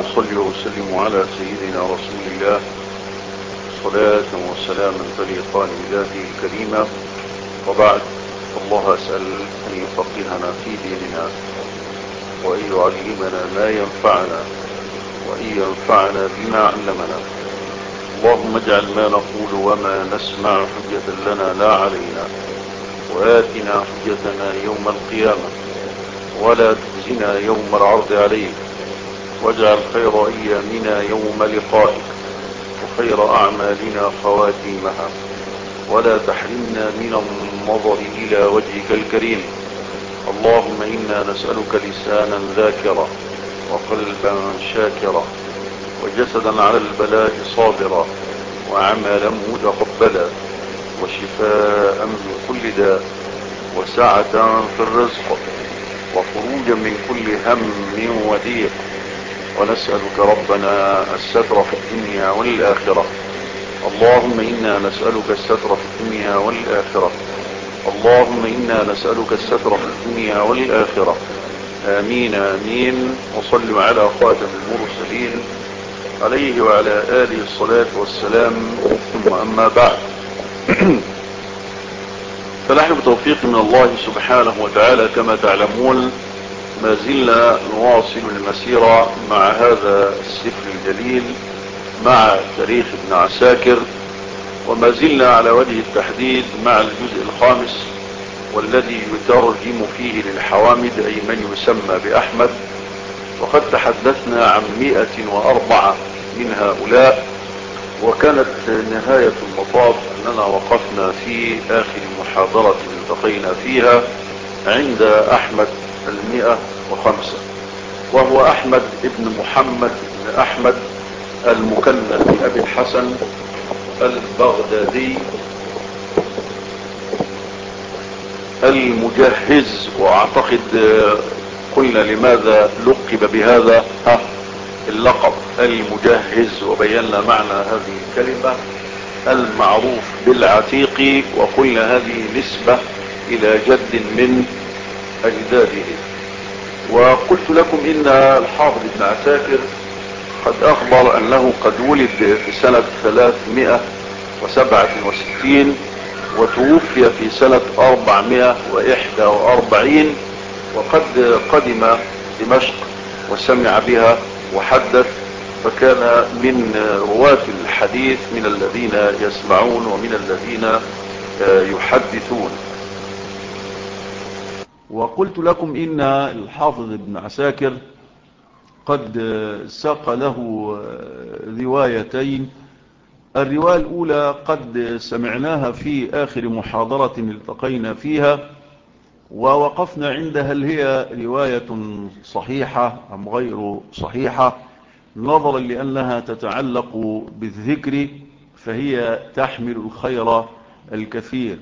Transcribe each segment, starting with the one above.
وأصلي وأسلم على سيدنا رسول الله صلاة وسلاما تليقان بذاته الكريمة. وبعد، الله أسأل أن يفقهنا في ديننا وأن يعلمنا ما ينفعنا وأن ينفعنا بما علمنا. اللهم اجعل ما نقول وما نسمع حجة لنا لا علينا، وآتنا حجتنا يوم القيامة ولا تخزنا يوم العرض عليك، واجعل خير أيامنا يوم لقائك وخير أعمالنا خواتيمها، ولا تحرمنا من النظر إلى وجهك الكريم. اللهم إنا نسألك لسانا ذاكرا وقلبا شاكرا وجسدا على البلاء صابرا وعملا متقبلا وشفاء من كل داء وسعة في الرزق وخروجا من كل هم وضيق. ونسألك ربنا الستر في الدنيا والآخرة. اللهم إنا نسألك الستر في الدنيا والآخرة. اللهم إنا نسألك الستر في الدنيا والآخرة. آمين آمين. وصلوا على خاتم المرسلين عليه وعلى آله الصلاة والسلام. ثم أما بعد، فنحن بتوفيق من الله سبحانه وتعالى كما تعلمون ما زلنا نواصل المسيرة مع هذا السفر الجليل، مع تاريخ ابن عساكر، وما زلنا على وجه التحديد مع الجزء الخامس، والذي يترجم فيه للحوامد أي من يسمى بأحمد. وقد تحدثنا عن 104 من هؤلاء، وكانت نهاية المطاف أننا وقفنا في آخر محاضرة التقينا فيها عند أحمد 105، وهو أحمد ابن محمد بن أحمد المكنى بأبي الحسن البغدادي المجهز. وأعتقد قلنا لماذا لقب بهذا اللقب المجهز، وبينا معنى هذه الكلمة المعروف بالعتيق، وقلنا هذه نسبة إلى جد من أجداده. وقلت لكم إن الحافظ ابن عساكر قد أخبر أنه قد ولد في سنة 367 وتوفي في سنة 441، وقد قدم دمشق وسمع بها وحدث، فكان من رواة الحديث من الذين يسمعون ومن الذين يحدثون. وقلت لكم إن الحافظ ابن عساكر قد ساق له روايتين. الرواية الأولى قد سمعناها في آخر محاضرة التقينا فيها، ووقفنا عند هل هي رواية صحيحة أم غير صحيحة، نظرا لأنها تتعلق بالذكر فهي تحمل الخير الكثير.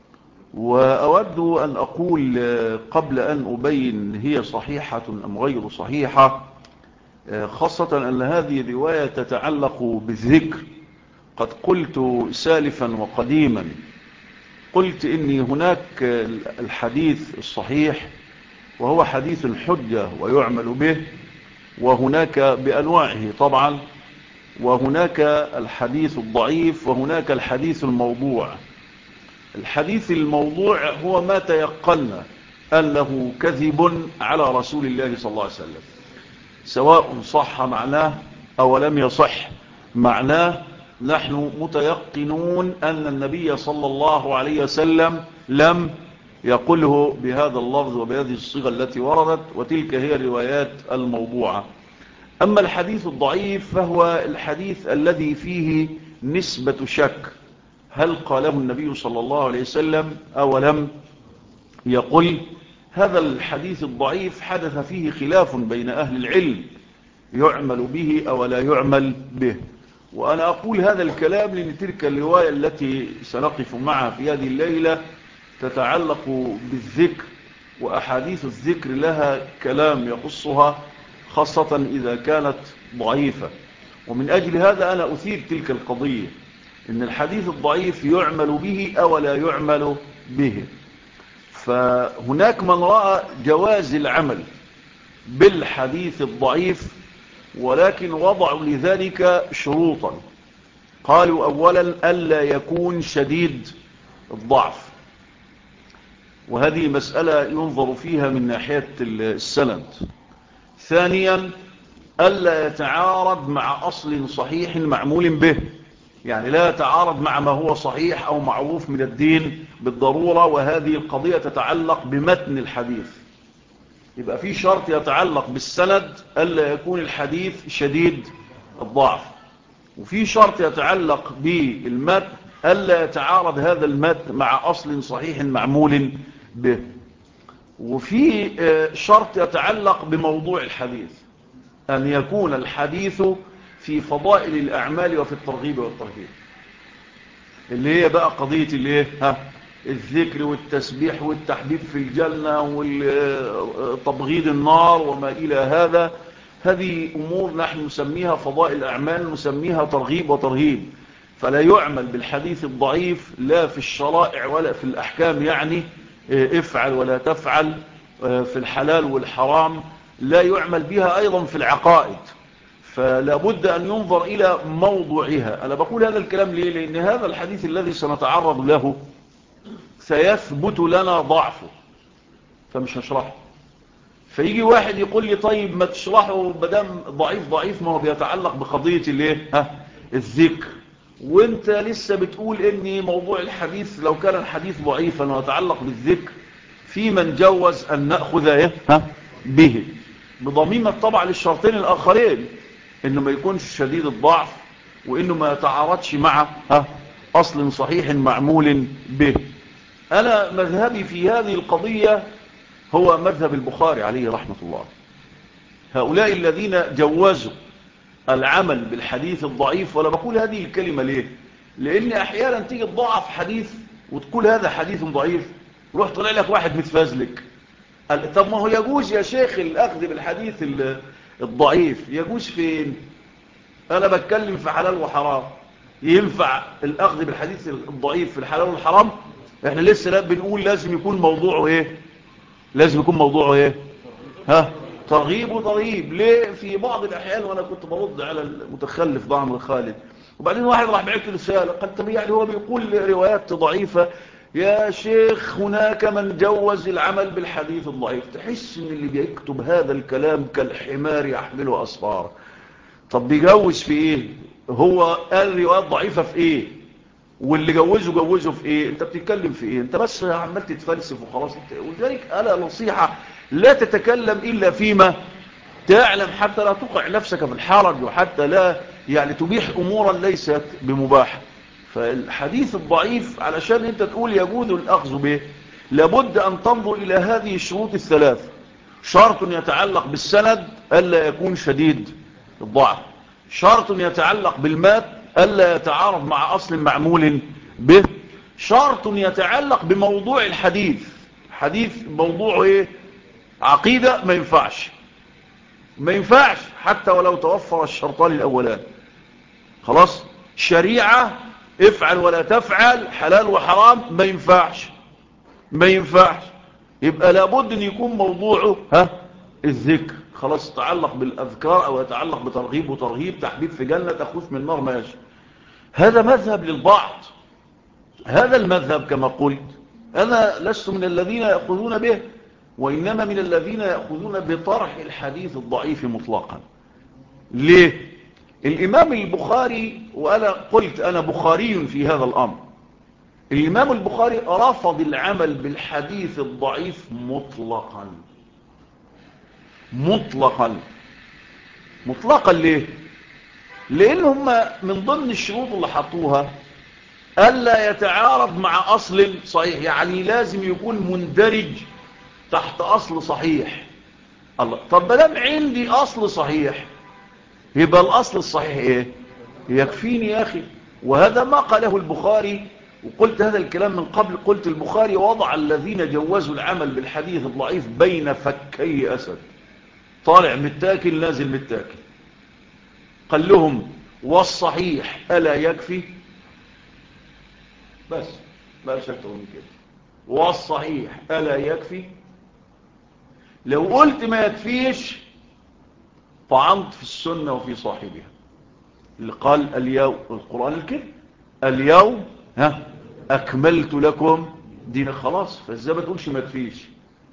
وأود أن أقول قبل أن أبين هي صحيحة أم غير صحيحة، خاصة أن هذه الرواية تتعلق بالذكر. قد قلت سالفا وقديما، قلت إني هناك الحديث الصحيح وهو حديث الحجة ويعمل به، وهناك بأنواعه طبعا، وهناك الحديث الضعيف، وهناك الحديث الموضوع. الحديث الموضوع هو ما تيقنا أنه كذب على رسول الله صلى الله عليه وسلم، سواء صح معناه أو لم يصح معناه. نحن متيقنون أن النبي صلى الله عليه وسلم لم يقله بهذا اللفظ وبهذه الصيغة التي وردت، وتلك هي الروايات الموضوعة. أما الحديث الضعيف فهو الحديث الذي فيه نسبة شك، هل قاله النبي صلى الله عليه وسلم أو لم يقل. هذا الحديث الضعيف حدث فيه خلاف بين أهل العلم، يعمل به أو لا يعمل به. وأنا أقول هذا الكلام لأن تلك الرواية التي سنقف معها في هذه الليلة تتعلق بالذكر، وأحاديث الذكر لها كلام يخصها، خاصة إذا كانت ضعيفة. ومن أجل هذا أنا أثير تلك القضية، إن الحديث الضعيف يعمل به أو لا يعمل به. فهناك من رأى جواز العمل بالحديث الضعيف ولكن وضعوا لذلك شروطا. قالوا أولا ألا يكون شديد الضعف، وهذه مسألة ينظر فيها من ناحية السند. ثانيا ألا يتعارض مع أصل صحيح معمول به، يعني لا يتعارض مع ما هو صحيح أو معروف من الدين بالضرورة، وهذه القضية تتعلق بمتن الحديث. يبقى في شرط يتعلق بالسند ألا يكون الحديث شديد الضعف، وفي شرط يتعلق بالمتن ألا يتعارض هذا المتن مع أصل صحيح معمول به، وفي شرط يتعلق بموضوع الحديث، أن يكون الحديث في فضائل الأعمال وفي الترغيب والترهيب، اللي هي بقى قضية اللي الذكر والتسبيح والتحبيب في الجنة وتبغيض النار وما إلى هذا. هذه أمور نحن نسميها فضائل الأعمال، نسميها ترغيب وترهيب. فلا يعمل بالحديث الضعيف لا في الشرائع ولا في الأحكام، يعني افعل ولا تفعل في الحلال والحرام، لا يعمل بها أيضا في العقائد. فلا بد أن ينظر إلى موضوعها. أنا بقول هذا الكلام ليه؟ لأن هذا الحديث الذي سنتعرض له سيثبت لنا ضعفه، فمش هشرحه. فيجي واحد يقول لي طيب ما تشرحه بدم ضعيف ضعيف، ما هو بيتعلق بقضية الذكر، وانت لسه بتقول ان موضوع الحديث لو كان الحديث ضعيفا ويتعلق بالذكر في من جوز ان نأخذ به، بضميمة طبعا للشرطين الاخرين، انه ما يكونش شديد الضعف، وانه ما يتعارضش مع اصل صحيح معمول به. انا مذهبي في هذه القضية هو مذهب البخاري عليه رحمة الله. هؤلاء الذين جوزوا العمل بالحديث الضعيف، ولا بقول هذه الكلمة ليه؟ لان احيانا تيجي تضعف حديث وتقول هذا حديث ضعيف، روح طلع لك واحد متفازلك قال طب ما هو يجوز يا شيخ الاخذ بالحديث الضعيف، يجوز فين؟ انا بتكلم في حلال وحرام، ينفع الاخذ بالحديث الضعيف في الحلال والحرام؟ احنا لسه لا بنقول لازم يكون موضوعه ايه؟ لازم يكون موضوعه ايه؟ ترغيب وترهيب. ليه؟ في بعض الاحيان وانا كنت برد على المتخلف ضعمر خالد، وبعدين واحد راح بعت رساله قال طب يعني هو بيقول روايات ضعيفه يا شيخ، هناك من جوز العمل بالحديث الضعيف. تحس ان اللي بيكتب هذا الكلام كالحمار يحمله اسفار. طب بيجوز في ايه؟ هو قال روايات ضعيفه في ايه؟ واللي جوزه في ايه؟ انت بتتكلم في ايه؟ انت بس عمال تتفلسف وخلاص. ولذلك انا نصيحه لا تتكلم الا فيما تعلم، حتى لا تقع نفسك في الحرج، وحتى لا يعني تبيح امورا ليست بمباحه. فالحديث الضعيف علشان انت تقول يجوز الاخذ به، لابد ان تنظر الى هذه الشروط الثلاث. شرط يتعلق بالسند الا يكون شديد الضعف، شرط يتعلق بالمات الا يتعارض مع اصل معمول به، شرط يتعلق بموضوع الحديث. حديث موضوعه ايه؟ عقيدة، ما ينفعش حتى ولو توفر الشرطان الاولان. خلاص، شريعة افعل ولا تفعل، حلال وحرام، ما ينفعش. يبقى لابد ان يكون موضوعه الذكر. خلاص، يتعلق بالاذكار او يتعلق بترغيب وترهيب، تحبيب في جنة، تخوف من نار، ماشي. هذا مذهب للبعض. هذا المذهب كما قلت انا لست من الذين يأخذون به، وانما من الذين يأخذون بطرح الحديث الضعيف مطلقا. ليه؟ الامام البخاري، وانا قلت انا بخاري في هذا الامر، الامام البخاري رفض العمل بالحديث الضعيف مطلقا. ليه؟ لان هم من ضمن الشروط اللي حطوها الا يتعارض مع اصل صحيح، يعني لازم يكون مندرج تحت اصل صحيح. الله، طب بدام عندي اصل صحيح يبقى الاصل الصحيح ايه؟ يكفيني يا اخي. وهذا ما قاله البخاري، وقلت هذا الكلام من قبل. قلت البخاري وضع الذين جوزوا العمل بالحديث الضعيف بين فكي اسد، طالع متاكل نازل متاكل. قال لهم والصحيح ألا يكفي؟ بس ما أكثر من كده. والصحيح ألا يكفي؟ لو قلت ما يكفيش طعنت في السنة وفي صاحبها. اللي قال اليوم القرآن الكريم اليوم أكملت لكم دين، خلاص. فازاي ما تقولش ما تفيش؟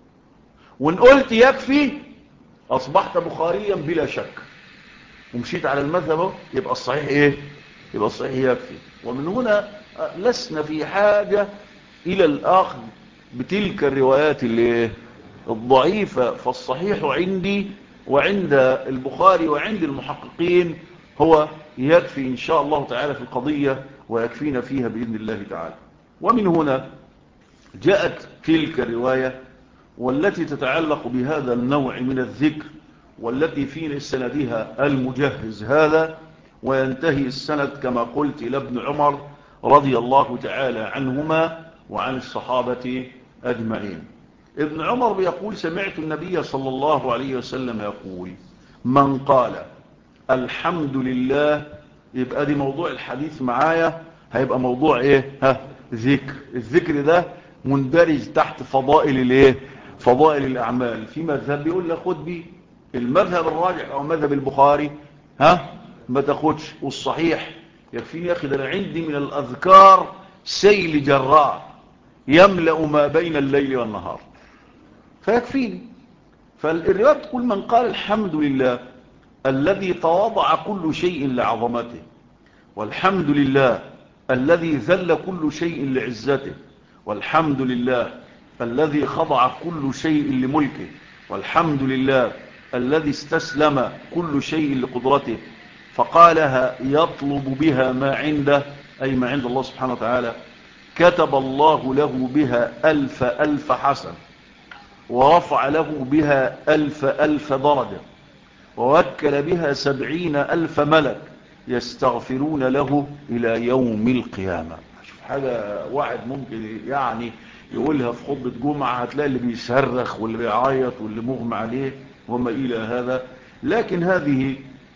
وان قلت يكفي أصبحت بخاريا بلا شك، ومشيت على المذهب، يبقى الصحيح ايه؟ يبقى الصحيح يكفي. ومن هنا لسنا في حاجة إلى الأخذ بتلك الروايات اللي الضعيفة. فالصحيح عندي وعند البخاري وعند المحققين هو يكفي إن شاء الله تعالى في القضية، ويكفينا فيها بإذن الله تعالى. ومن هنا جاءت تلك الرواية والتي تتعلق بهذا النوع من الذكر، والتي في سندها المجهز هذا، وينتهي السند كما قلت إلى ابن عمر رضي الله تعالى عنهما وعن الصحابة أجمعين. ابن عمر بيقول: سمعت النبي صلى الله عليه وسلم يقول: من قال الحمد لله. يبقى دي موضوع الحديث معايا، هيبقى موضوع ايه؟ ذكر. الذكر ده مندرج تحت فضائل الايه؟ فضائل الاعمال. في مذهب بيقول لك خد بيه، المذهب الراجح او مذهب البخاري ما تاخدش. والصحيح يكفيني يا اخي، ده انا عندي من الاذكار سيل جراء يملأ ما بين الليل والنهار، فيكفيني. فالرواية تقول: من قال الحمد لله الذي تواضع كل شيء لعظمته، والحمد لله الذي ذل كل شيء لعزته، والحمد لله الذي خضع كل شيء لملكه، والحمد لله الذي استسلم كل شيء لقدرته، فقالها يطلب بها ما عنده، أي ما عند الله سبحانه وتعالى، كتب الله له بها 1000 حسن، ورفع له بها 1000 درجة، ووكل بها 70,000 ملك يستغفرون له إلى يوم القيامة. شوف حاجة واحد ممكن يعني يقولها في خطبة جمعة، هتلاقي اللي بيصرخ واللي بيعيط واللي مغمى عليه وما إلى هذا. لكن هذه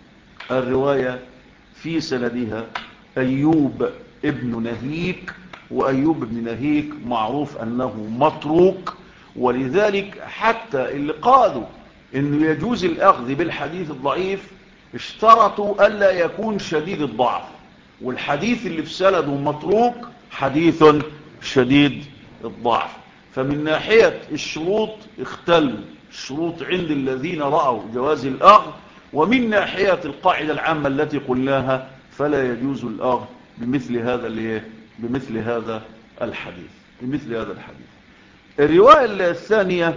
الرواية في سندها أيوب ابن نهيك، وأيوب ابن نهيك معروف أنه متروك، ولذلك حتى اللي قالوا انه يجوز الاخذ بالحديث الضعيف اشترطوا الا يكون شديد الضعف، والحديث اللي في سنده متروك حديث شديد الضعف. فمن ناحية الشروط اختل الشروط عند الذين رأوا جواز الاخذ، ومن ناحية القاعدة العامة التي قلناها فلا يجوز الاخذ بمثل هذا الحديث. الرواية الثانية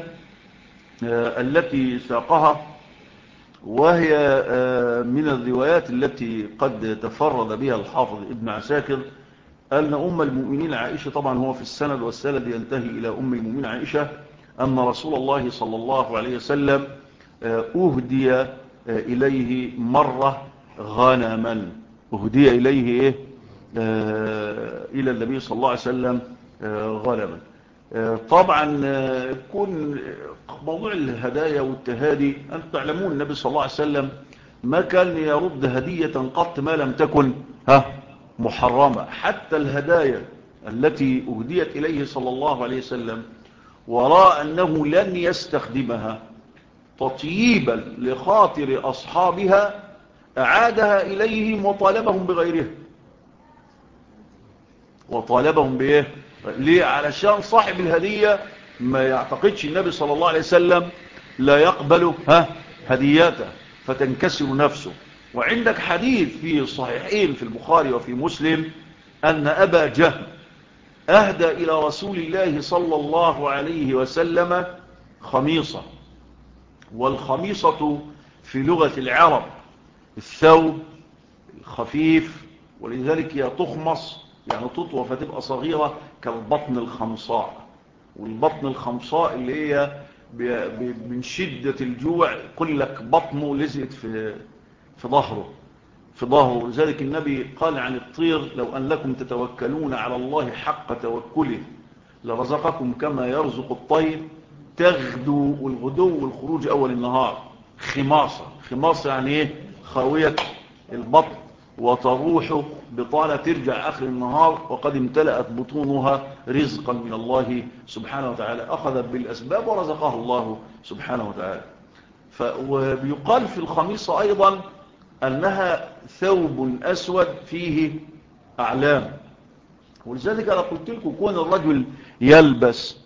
التي ساقها، وهي من الروايات التي قد تفرد بها الحافظ ابن عساكر، أن أم المؤمنين عائشة، طبعا هو في السند والسند ينتهي إلى أم المؤمنين عائشة، أن رسول الله صلى الله عليه وسلم أهدي إليه مرة غنما. أهدي إليه إيه؟ إلى النبي صلى الله عليه وسلم غنما. طبعا كون موضوع الهدايا والتهادي، أنتم تعلمون النبي صلى الله عليه وسلم ما كان يرد هدية قط ما لم تكن محرمة. حتى الهدايا التي أهديت إليه صلى الله عليه وسلم وراء أنه لن يستخدمها تطييبا لخاطر أصحابها أعادها إليهم وطالبهم بغيرها. وطالبهم بإيه؟ ليه؟ علشان صاحب الهدية ما يعتقدش النبي صلى الله عليه وسلم لا يقبل هدياته فتنكسر نفسه. وعندك حديث في الصحيحين في البخاري وفي مسلم أن أبا جهل أهدى إلى رسول الله صلى الله عليه وسلم خميصة، والخميصة في لغة العرب الثوب الخفيف، ولذلك هي تخمص يعني تطوى فتبقى صغيرة كالبطن الخمصاء. والبطن الخمصاء اللي هي من شدة الجوع يقول لك بطنه لزقت في ظهره. لذلك النبي قال عن الطير: لو أنكم تتوكلون على الله حق توكله لرزقكم كما يرزق الطير تغدو، والغدو والخروج أول النهار، خماصة يعني إيه؟ خاوية البطن، وتروح بطالة ترجع آخر النهار وقد امتلأت بطونها رزقا من الله سبحانه وتعالى. أخذت بالأسباب ورزقها الله سبحانه وتعالى. وبيقال في الخميصة أيضا أنها ثوب أسود فيه أعلام. ولذلك أنا قلت لكم كون الرجل يلبس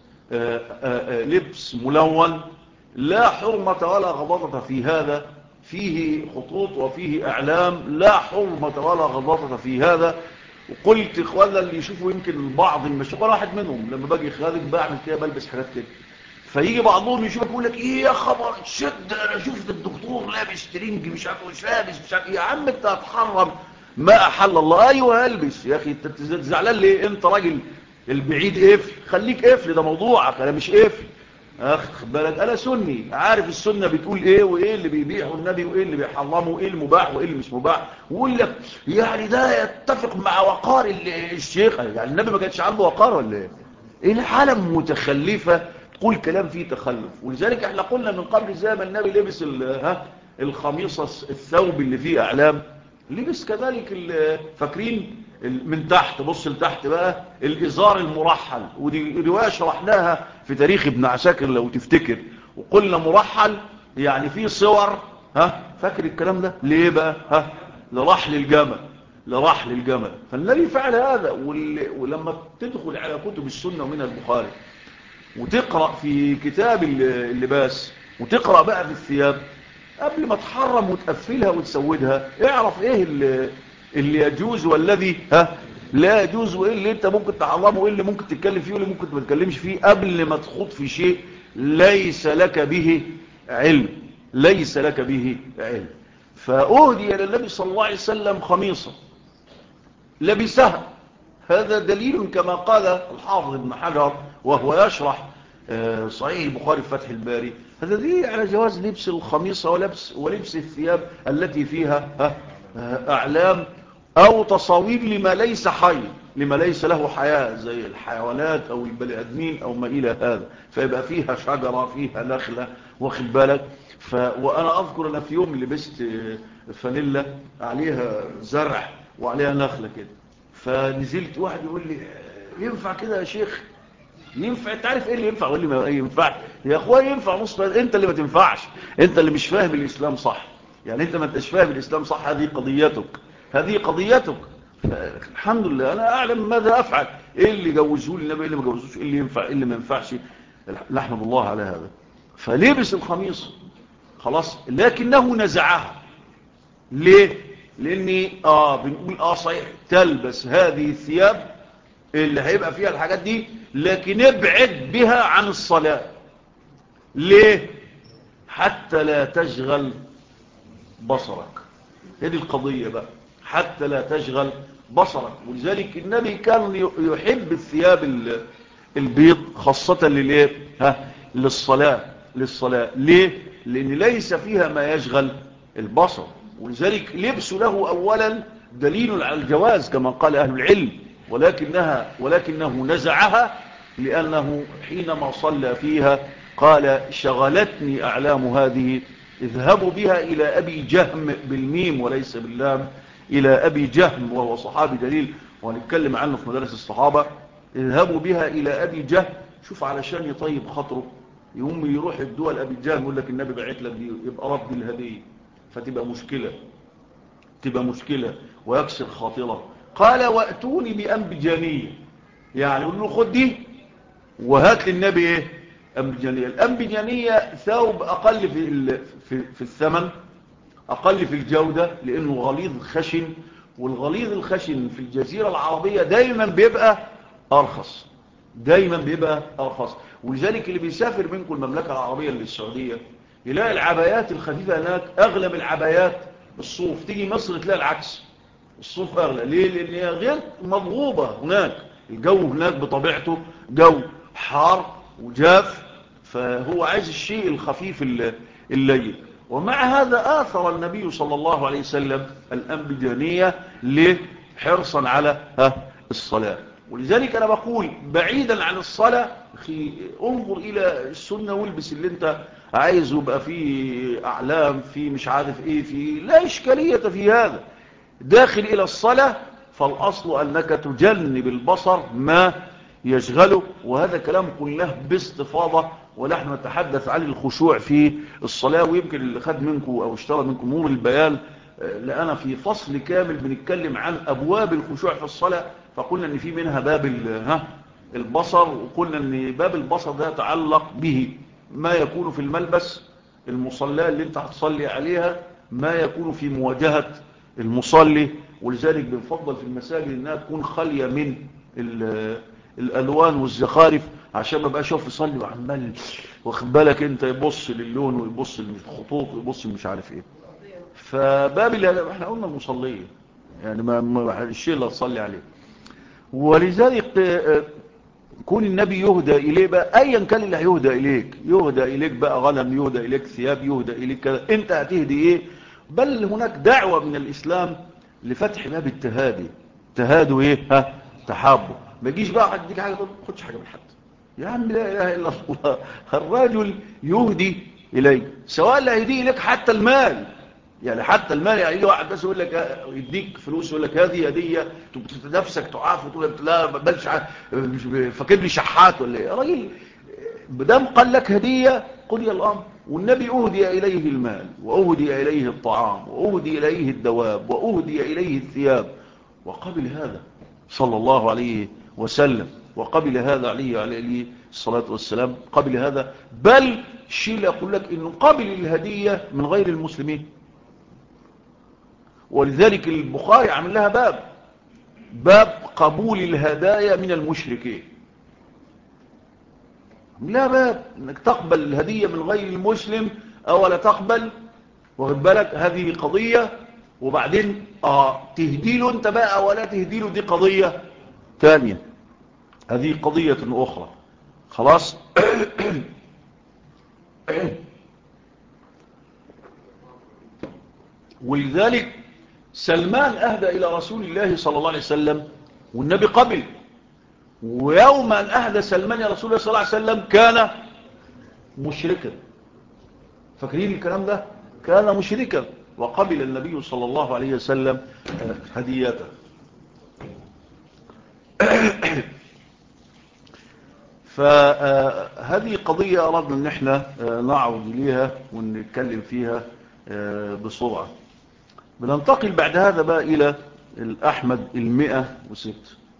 لبس ملون لا حرمة ولا غضاضة في هذا، فيه خطوط وفيه أعلام، لا حرمة ولا غضاضة في هذا. وقلت إخوانا اللي يشوفوا يمكن البعض المشايخ، واحد منهم لما باجي خارج بعمل كده بلبس حاجات كده، فيجي بعضهم يشوفك يقول لك ايه يا خبر شد، انا شفت الدكتور لابس ترنج مش عارف مش لابس مش عارف. يا عم انت هتحرم ما احل الله. ايوه البس يا اخي، انت زعلان ليه؟ انت راجل البعيد قفل، خليك قفل، ده موضوعك، انا مش قفل. خد بالك انا سني، عارف السنه بتقول ايه، وايه اللي بيبيحه النبي، وايه اللي بيحرمه، وايه المباح وايه اللي مش مباح. ويقول لك يعني ده يتفق مع وقار الشيخ. يعني النبي ما كانش عنده وقار ولا ايه؟ ايه الحاله متخلفه تقول كلام فيه تخلف. ولذلك احنا قلنا من قبل زي ما النبي لبس الخميصه الثوب اللي فيه اعلام، لبس كذلك فاكرين من تحت، بص لتحت بقى، الازار المرحل. ودي روايه شرحناها في تاريخ ابن عساكر لو تفتكر، وقلنا مرحل يعني فيه صور، فاكر الكلام ده ليه بقى؟ لرحل الجمل، لرحل الجمل. فالنبي فعل هذا. ولما تدخل على كتب السنه ومنها البخاري وتقرأ في كتاب اللباس وتقرأ بقى في الثياب، قبل ما تحرم وتقفلها وتسودها اعرف ايه اللي يجوز والذي لا يجوز، وايه اللي انت ممكن تحرمه، وايه اللي ممكن تتكلم فيه، وايه اللي ممكن ما تتكلمش فيه، قبل ما تخوض في شيء ليس لك به علم، ليس لك به علم. فأهدي للنبي صلى الله عليه وسلم خميصة لبسها، هذا دليل كما قال الحافظ ابن حجر وهو يشرح صحيح البخاري في فتح الباري، هذا دليل على جواز لبس الخميصة ولبس الثياب التي فيها أعلام أو تصاوير لما ليس حي، لما ليس له حياة زي الحيوانات أو البني آدمين أو ما إلى هذا، فيبقى فيها شجرة فيها نخلة، واخد بالك. وأنا أذكر أن في يوم لبست فانيلا عليها زرع وعليها نخلة كده، فنزلت واحد يقول لي ينفع كده يا شيخ؟ ينفع؟ انت عارف ايه اللي ينفع واللي ما ينفع يا اخويا؟ ينفع نص، انت اللي ما تنفعش، انت اللي مش فاهم الاسلام صح. يعني انت ما انتش فاهم الاسلام صح، هذه قضيتك، هذه قضيتك. الحمد لله انا اعلم ماذا افعل، ايه اللي جوزوه للنبي، ايه اللي ما جوزوش، ايه اللي ينفع ايه اللي ما ينفعش. نحمد الله على هذا. فلبس الخميص خلاص، لكنه نزعها. ليه؟ لاني بنقول صحيح تلبس هذه الثياب اللي هيبقى فيها الحاجات دي، لكن ابعد بها عن الصلاة. ليه؟ حتى لا تشغل بصرك. هذه القضية بقى، حتى لا تشغل بصرك. ولذلك النبي كان يحب الثياب البيض خاصة لليه؟ للصلاة. ليه؟ لأن ليس فيها ما يشغل البصر. ولذلك لبس له أولا دليل على الجواز كما قال أهل العلم، ولكنه نزعها لأنه حينما صلى فيها قال شغلتني أعلام هذه، اذهبوا بها إلى أبي جهم بالميم وليس باللام، إلى أبي جهم وهو صحابي دليل ونتكلم عنه في مدارس الصحابة. اذهبوا بها إلى أبي جهم، شوف علشان يطيب خاطره يقوم يروح الدول أبي جهم يقول لك النبي بعت لك دي، يبقى رد الهدية، فتبقى مشكلة، تبقى مشكلة ويكسر خاطره. قال وأتوني بأنبجانية، يعني يقول له خد دي وهات للنبي ايه؟ أنبجانية. الأنبجانية ثوب أقل في الثمن، أقل في الجودة، لأنه غليظ خشن، والغليظ الخشن في الجزيرة العربية دايما بيبقى أرخص، دايما بيبقى أرخص. ولذلك اللي بيسافر منكم المملكة العربية للسعودية يلاقي العبايات الخفيفة هناك أغلب العبايات الصوف، تيجي مصر تلاقي العكس، الصوف أغلى. ليه؟ لأن هي غير مضغوبة هناك، الجو هناك بطبيعته جو حار وجاف، فهو عايز الشيء الخفيف الليل. ومع هذا آثر النبي صلى الله عليه وسلم الأنبجانية حرصا على الصلاة. ولذلك أنا بقول بعيدا عن الصلاة أخي انظر إلى السنة والبس اللي انت عايزه، يبقى فيه أعلام، فيه مش عارف ايه، فيه لا إشكالية في هذا. داخل إلى الصلاة فالأصل أنك تجنب البصر ما يشغله، وهذا كلام قلناه باستفاضة ونحن نتحدث عن الخشوع في الصلاة. ويمكن اللي خد منكم أو اشترى منكم نور البيان لأنا في فصل كامل بنتكلم عن أبواب الخشوع في الصلاة، فقلنا أن في منها باب البصر، وقلنا أن باب البصر ده يتعلق به ما يكون في الملبس المصلى اللي انت هتصلي عليها، ما يكون في مواجهة المصلي. ولذلك بنفضل في المساجد انها تكون خالية من الالوان والزخارف، عشان ما بقاش يقف يصلي وعمال واخد بالك انت يبص للون ويبص للخطوط ويبص مش عارف ايه. فباب احنا قلنا المصلية يعني ما الشيء اللي هتصلي عليه. ولذلك كون النبي يهدى إليه بقى أيا كان اللي هيهدى إليك، يهدى إليك بقى غنم، يهدى إليك ثياب، يهدى إليك كذا، أنت هتهدي إيه؟ بل هناك دعوة من الإسلام لفتح باب التهادي. تهادوا إيه؟ تحابوا. ما يجيش بقى حد يديك حاجة تقول ما خدش حاجة من حد يا عم، لا إله إلا الله. الرجل يهدي إليك، سواء اللي هيهدي إليك حتى المال، يعني حتى المال. يعني واحد بس يقول لك يديك فلوس يقول لك هذه هديه، نفسك تعاف وتقول لا بلش مش فاكرني شحات ولا ايه يا راجل؟ بدام قال لك هديه قضي الامر. والنبي اهدي اليه المال، واهدي اليه الطعام، واهدي اليه الدواب، واهدي اليه الثياب، وقبل هذا صلى الله عليه وسلم، وقبل هذا عليه الصلاه والسلام، قبل هذا. بل الشيء يقول لك انه قبل الهديه من غير المسلمين. ولذلك البخاري عمل لها باب قبول الهدايا من المشركين. لا باب انك تقبل الهدية من غير المسلم او لا تقبل، واخد بالك، هذه قضية. وبعدين تهديله انت بقى ولا تهديله، دي قضية ثانية، هذه قضية اخرى. خلاص. ولذلك سلمان أهدى إلى رسول الله صلى الله عليه وسلم والنبي قبل. ويوم أن أهدى سلمان يا رسول الله صلى الله عليه وسلم كان مشركا. فاكرين الكلام ده؟ كان مشركا وقبل النبي صلى الله عليه وسلم هديته. فهذه قضية أردنا أن احنا نعود إليها ونتكلم فيها بسرعة. بننتقل بعد هذا بقى إلى الأحمد 106،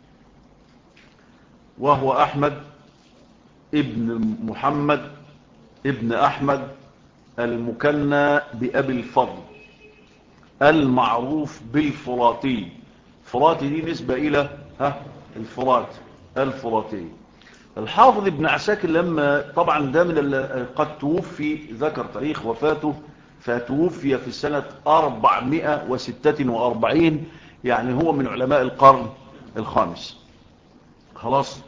وهو أحمد ابن محمد ابن أحمد المكنى بأبي الفضل المعروف بالفراتي. فراتي دي نسبة إلى الفرات الفراتي. الحافظ ابن عساكر لما طبعا ده من قد توفي، ذكر تاريخ وفاته، فتوفي في سنة 446، يعني هو من علماء القرن الخامس. خلاص.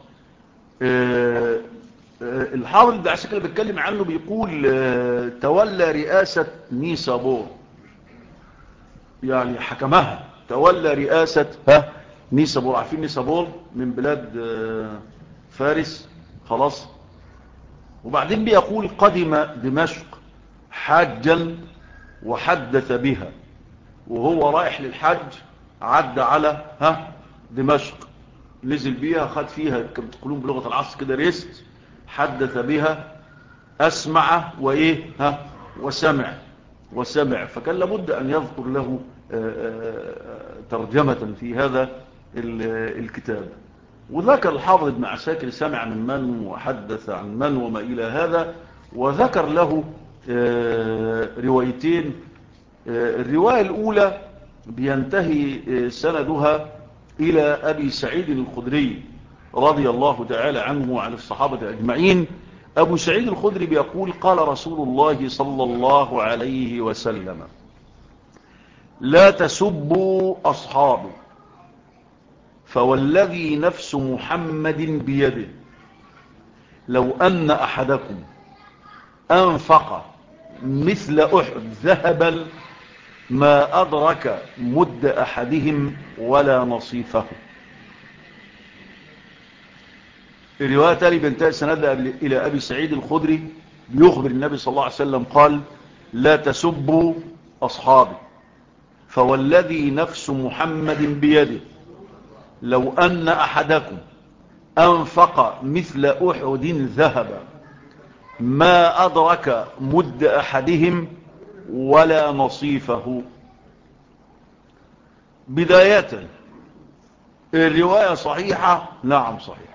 الحافظ ابن عساكر اللي بيتكلم عنه بيقول تولى رئاسة نيسابور، يعني حكمها، تولى رئاسة نيسابور. عارفين نيسابور من بلاد فارس. خلاص. وبعدين بيقول قدم دمشق حاجا وحدث بها، وهو رايح للحج عدى على دمشق، نزل بيها، خد فيها كما تقولون بلغة العصر كده ريست، حدث بها، أسمع وإيه وسمع. فكان لابد أن يذكر له ترجمة في هذا الكتاب. وذكر الحافظ ابن عساكر سمع من من وحدث عن من وما إلى هذا، وذكر له روايتين. الرواية الأولى بينتهي سندها إلى أبي سعيد الخدري رضي الله تعالى عنه وعن الصحابة أجمعين. أبو سعيد الخدري بيقول قال رسول الله صلى الله عليه وسلم لا تسبوا أصحابي، فوالذي نفس محمد بيده لو أن أحدكم أنفق مثل أحد ذهبا ما أدرك مد أحدهم ولا نصيفه. الرواية تالي بنتهي سندها إلى أبي سعيد الخدري بيخبر النبي صلى الله عليه وسلم قال لا تسبوا أصحابي، فوالذي نفس محمد بيده لو أن أحدكم أنفق مثل أحد ذهبا ما أدرك مد أحدهم ولا نصيفه. بداية، الرواية صحيحة؟ نعم صحيحة،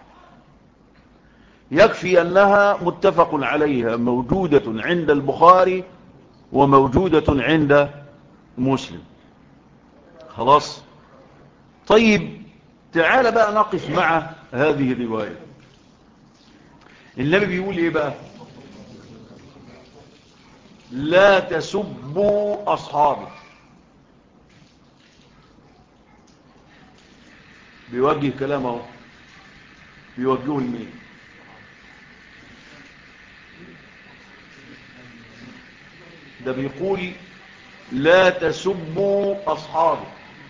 يكفي أنها متفق عليها، موجودة عند البخاري وموجودة عند مسلم. خلاص. طيب تعال بقى نقف مع هذه الرواية. النبي بيقول ايه بقى؟ لا تسبوا أصحابي. بيوجه كلامه، بيوجهه لمين؟ ده بيقول لا تسبوا أصحابي.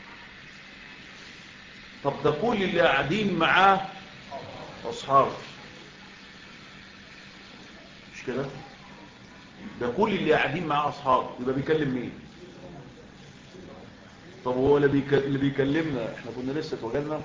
طب ده كل اللي قاعدين معاه أصحابه، مش كده؟ ده كل اللي قاعدين معاه أصحابه، يبقى بيكلم مين؟ طب هو اللي بيكلمنا احنا كنا لسه اتوجدنا؟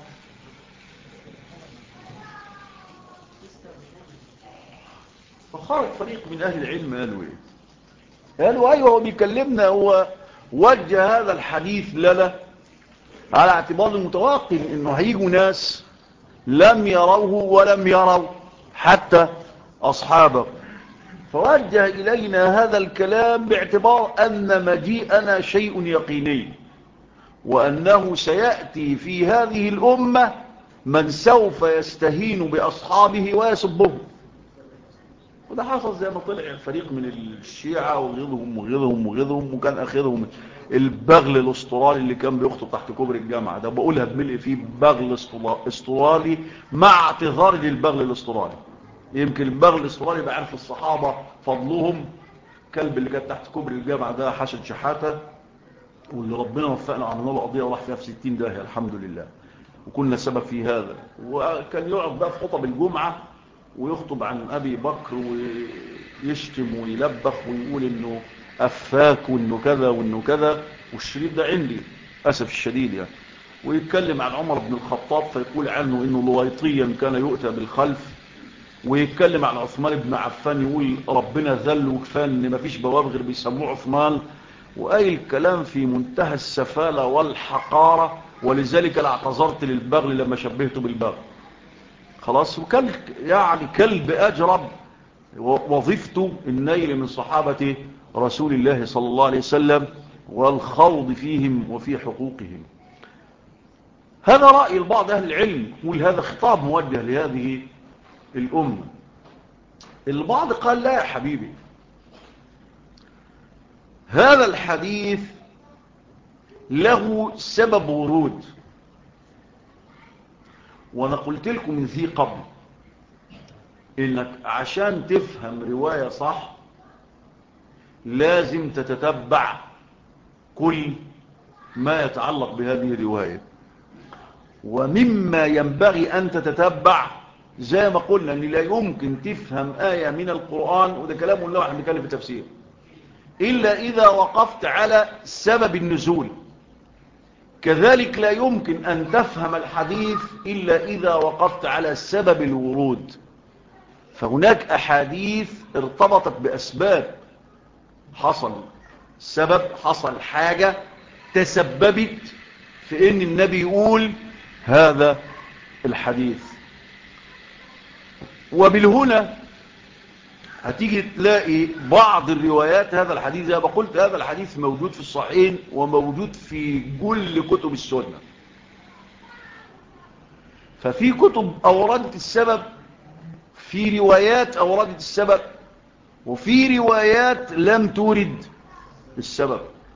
فخرج فريق من أهل العلم قالوا ايه؟ قالوا ايوه هو بيكلمنا، هو وجه هذا الحديث لنا على اعتبار المتوقع انه هيجوا ناس لم يروه ولم يروا حتى أصحابه، فوجه إلينا هذا الكلام باعتبار أن مجيئنا شيء يقيني، وأنه سيأتي في هذه الأمة من سوف يستهين بأصحابه ويسبهم. وده حصل زي ما طلع الفريق من الشيعة وغيرهم وكان آخرهم البغل الاسطرالي اللي كان بيخطب تحت كوبري الجامعة. ده بقولها بملء فيه بغل اسطرالي، مع اعتذار للبغل الاسطرالي. يمكن البغل الاسطرالي بعرف الصحابة فضلهم، كلب اللي كان تحت كوبري الجامعة ده حشد شحاتة، واللي ربنا وفقنا عملنا له قضية وراح فيها في 60 داهية الحمد لله، وكنا سبب في هذا. وكان يقعد بقى في خطب الجمعة ويخطب عن أبي بكر ويشتم ويلبخ ويقول إنه أفاك وإنه كذا وإنه كذا، والشريف ده عندي أسف الشديد يعني. ويتكلم عن عمر بن الخطاب فيقول عنه إنه لويطيا كان يؤتى بالخلف، ويتكلم عن عثمان بن عفان يقول ربنا ذل وكفان إن مفيش بواب غير بيسموه عثمان، وأي الكلام في منتهى السفالة والحقارة. ولذلك أنا اعتذرت للبغل لما شبهته بالبغل. خلاص. وكان يعني كلب أجرب وظيفته النيل من صحابة رسول الله صلى الله عليه وسلم والخوض فيهم وفي حقوقهم. هذا رأي البعض أهل العلم، يقول هذا خطاب موجه لهذه الأمة. البعض قال لا يا حبيبي، هذا الحديث له سبب ورود، وانا قلت لكم من ذي قبل انك عشان تفهم رواية صح لازم تتتبع كل ما يتعلق بهذه الرواية. ومما ينبغي ان تتتبع زي ما قلنا ان لا يمكن تفهم آية من القرآن، وده كلام الله احنا بنتكلم في تفسير، إلا إذا وقفت على سبب النزول. كذلك لا يمكن أن تفهم الحديث إلا إذا وقفت على سبب الورود. فهناك أحاديث ارتبطت بأسباب، حصل سبب، حصل حاجة تسببت في أن النبي يقول هذا الحديث. وبالهنا هتيجي تلاقي بعض الروايات هذا الحديث زي ما قلت، هذا الحديث موجود في الصحيحين وموجود في كل كتب السنة. ففي كتب أوردت السبب، في روايات أوردت السبب، وفي روايات لم تورد السبب.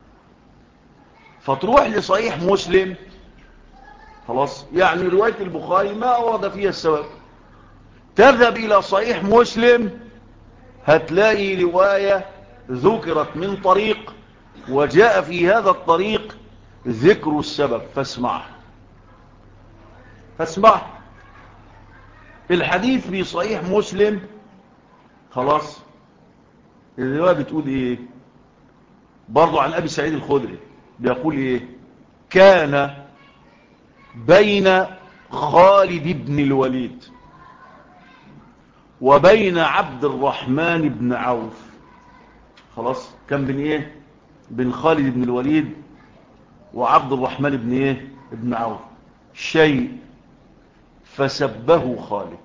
فتروح لصحيح مسلم خلاص، يعني رواية البخاري ما أورد فيها السبب، تذهب إلى صحيح مسلم هتلاقي رواية ذكرت من طريق وجاء في هذا الطريق ذكر السبب، فاسمع الحديث في صحيح مسلم خلاص. الرواية بتقول ايه؟ برضو عن ابي سعيد الخدري بيقول ايه؟ كان بين خالد بن الوليد وبين عبد الرحمن بن عوف. خلاص، كان بين ايه؟ بين خالد بن الوليد وعبد الرحمن بن ايه؟ ابن عوف شيء، فسبه خالد،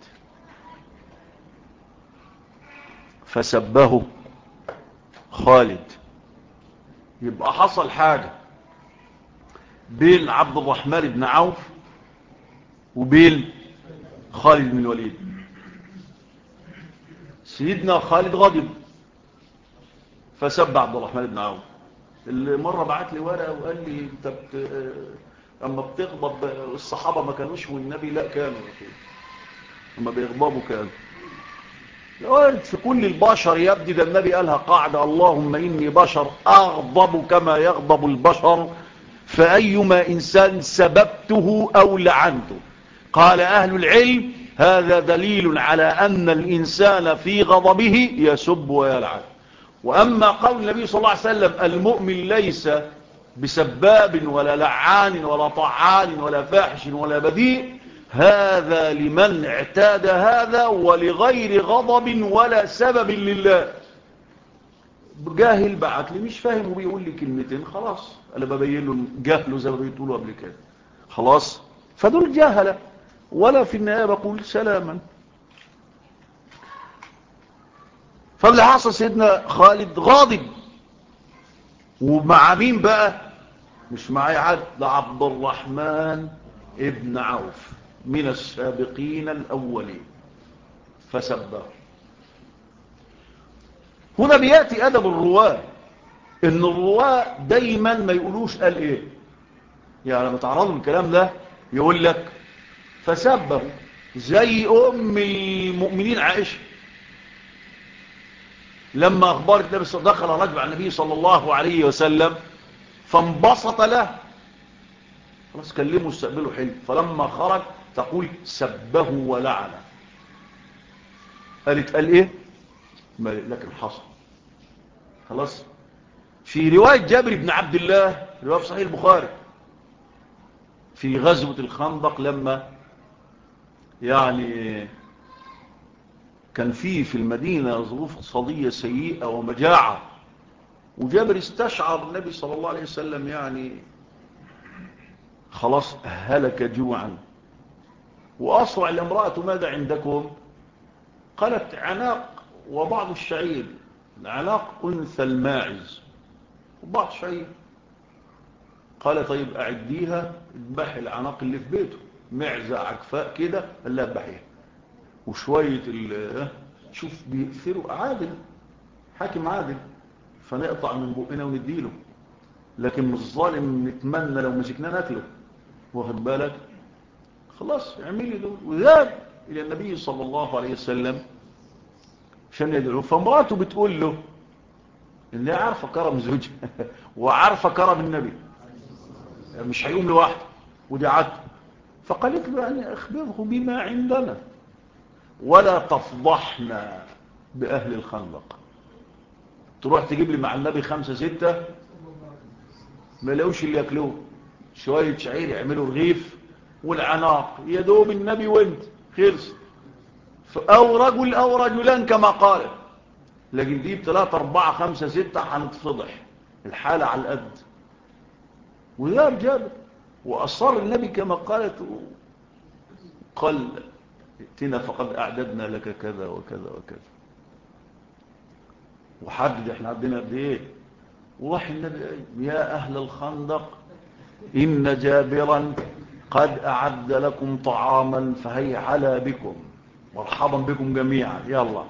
فسبه خالد. يبقى حصل حاجة بين عبد الرحمن بن عوف وبين خالد بن الوليد. سيدنا خالد غضب فسب عبد الرحمن بن عوف. اللي مرة بعت لي ورقة وقال لي انت اما بتغضب الصحابة ما كانوش والنبي لا كانوا، اما بيغضبوا كانوا. في كل البشر يا ابني، ده النبي قالها قاعدة: اللهم إني بشر أغضب كما يغضب البشر، فأيما إنسان سببته أو لعنته. قال أهل العلم: هذا دليل على أن الإنسان في غضبه يسب ويلعن. وأما قول النبي صلى الله عليه وسلم: المؤمن ليس بسباب ولا لعان ولا طعان ولا فاحش ولا بذيء، هذا لمن اعتاد هذا ولغير غضب ولا سبب لله. جاهل بعت لي مش فاهم وبيقول لي كلمتين، خلاص انا ببين له جهله زي ما بيقولوا قبل كده، خلاص. فدول جهله، ولا في النهايه بقول سلاما. فاللي حصل سيدنا خالد غاضب، ومع مين بقى؟ مش معايا عد، ده عبد الرحمن ابن عوف من السابقين الأولين، فسبه. هنا بيأتي أدب الرواة، إن الرواة دايما ما يقولوش قال إيه. يعني لما تعرضوا الكلام ده يقول لك فسبه، زي أم المؤمنين عائشة لما أخبرت النبي دخل رجل على النبي صلى الله عليه وسلم فانبسط له، خلاص كلمه استقبله حلو، فلما خرج تقول سبه ولعنه. قال ايه؟ لكن حصل خلاص. في رواية جابر بن عبد الله، رواية في صحيح البخاري، في غزوة الخندق لما يعني كان في المدينة ظروف اقتصادية سيئة ومجاعة، وجابر استشعر النبي صلى الله عليه وسلم يعني خلاص هلك جوعا، وأسرع الامرأة ماذا عندكم؟ قالت عناق وبعض الشعير. العناق أنثى الماعز وبعض الشعير. قال طيب أعديها، اذبحي العناق اللي في بيته، معزة عكفاء كده، قال لها اذبحيها، وشوية شوف بيأثروا عادل، حاكم عادل، فنقطع من بقنا ونديله، لكن مش ظالم نتمنى لو مسكنا ناكله، واخد بالك؟ خلاص اعملي دول. وذهب إلى النبي صلى الله عليه وسلم عشان يدعوه، فامراته بتقول له ان هي عارفه كرم زوجها وعارفه كرم النبي، مش هيقوم لوحده، ودي عادته. فقالت له يعني اخبره بما عندنا ولا تفضحنا باهل الخندق. تروح تجيب لي مع النبي 5 6 ما يلاقوش اللي ياكلوه، شويه شعير يعملوا رغيف، والعناق يا دوب النبي وانت خلص، او رجل او رجلان كما قال، لكن دي 3 4 5 6 هنتفضح، الحالة على القد. وده جابر، وأصر النبي كما قالت، قال ائتنا فقد أعددنا لك كذا وكذا وكذا، وحدد احنا عدنا قد ايه. وراح النبي يا أهل الخندق إن جابرا قد أعد لكم طعاما فهي على بكم، مرحبا بكم جميعا، يلا.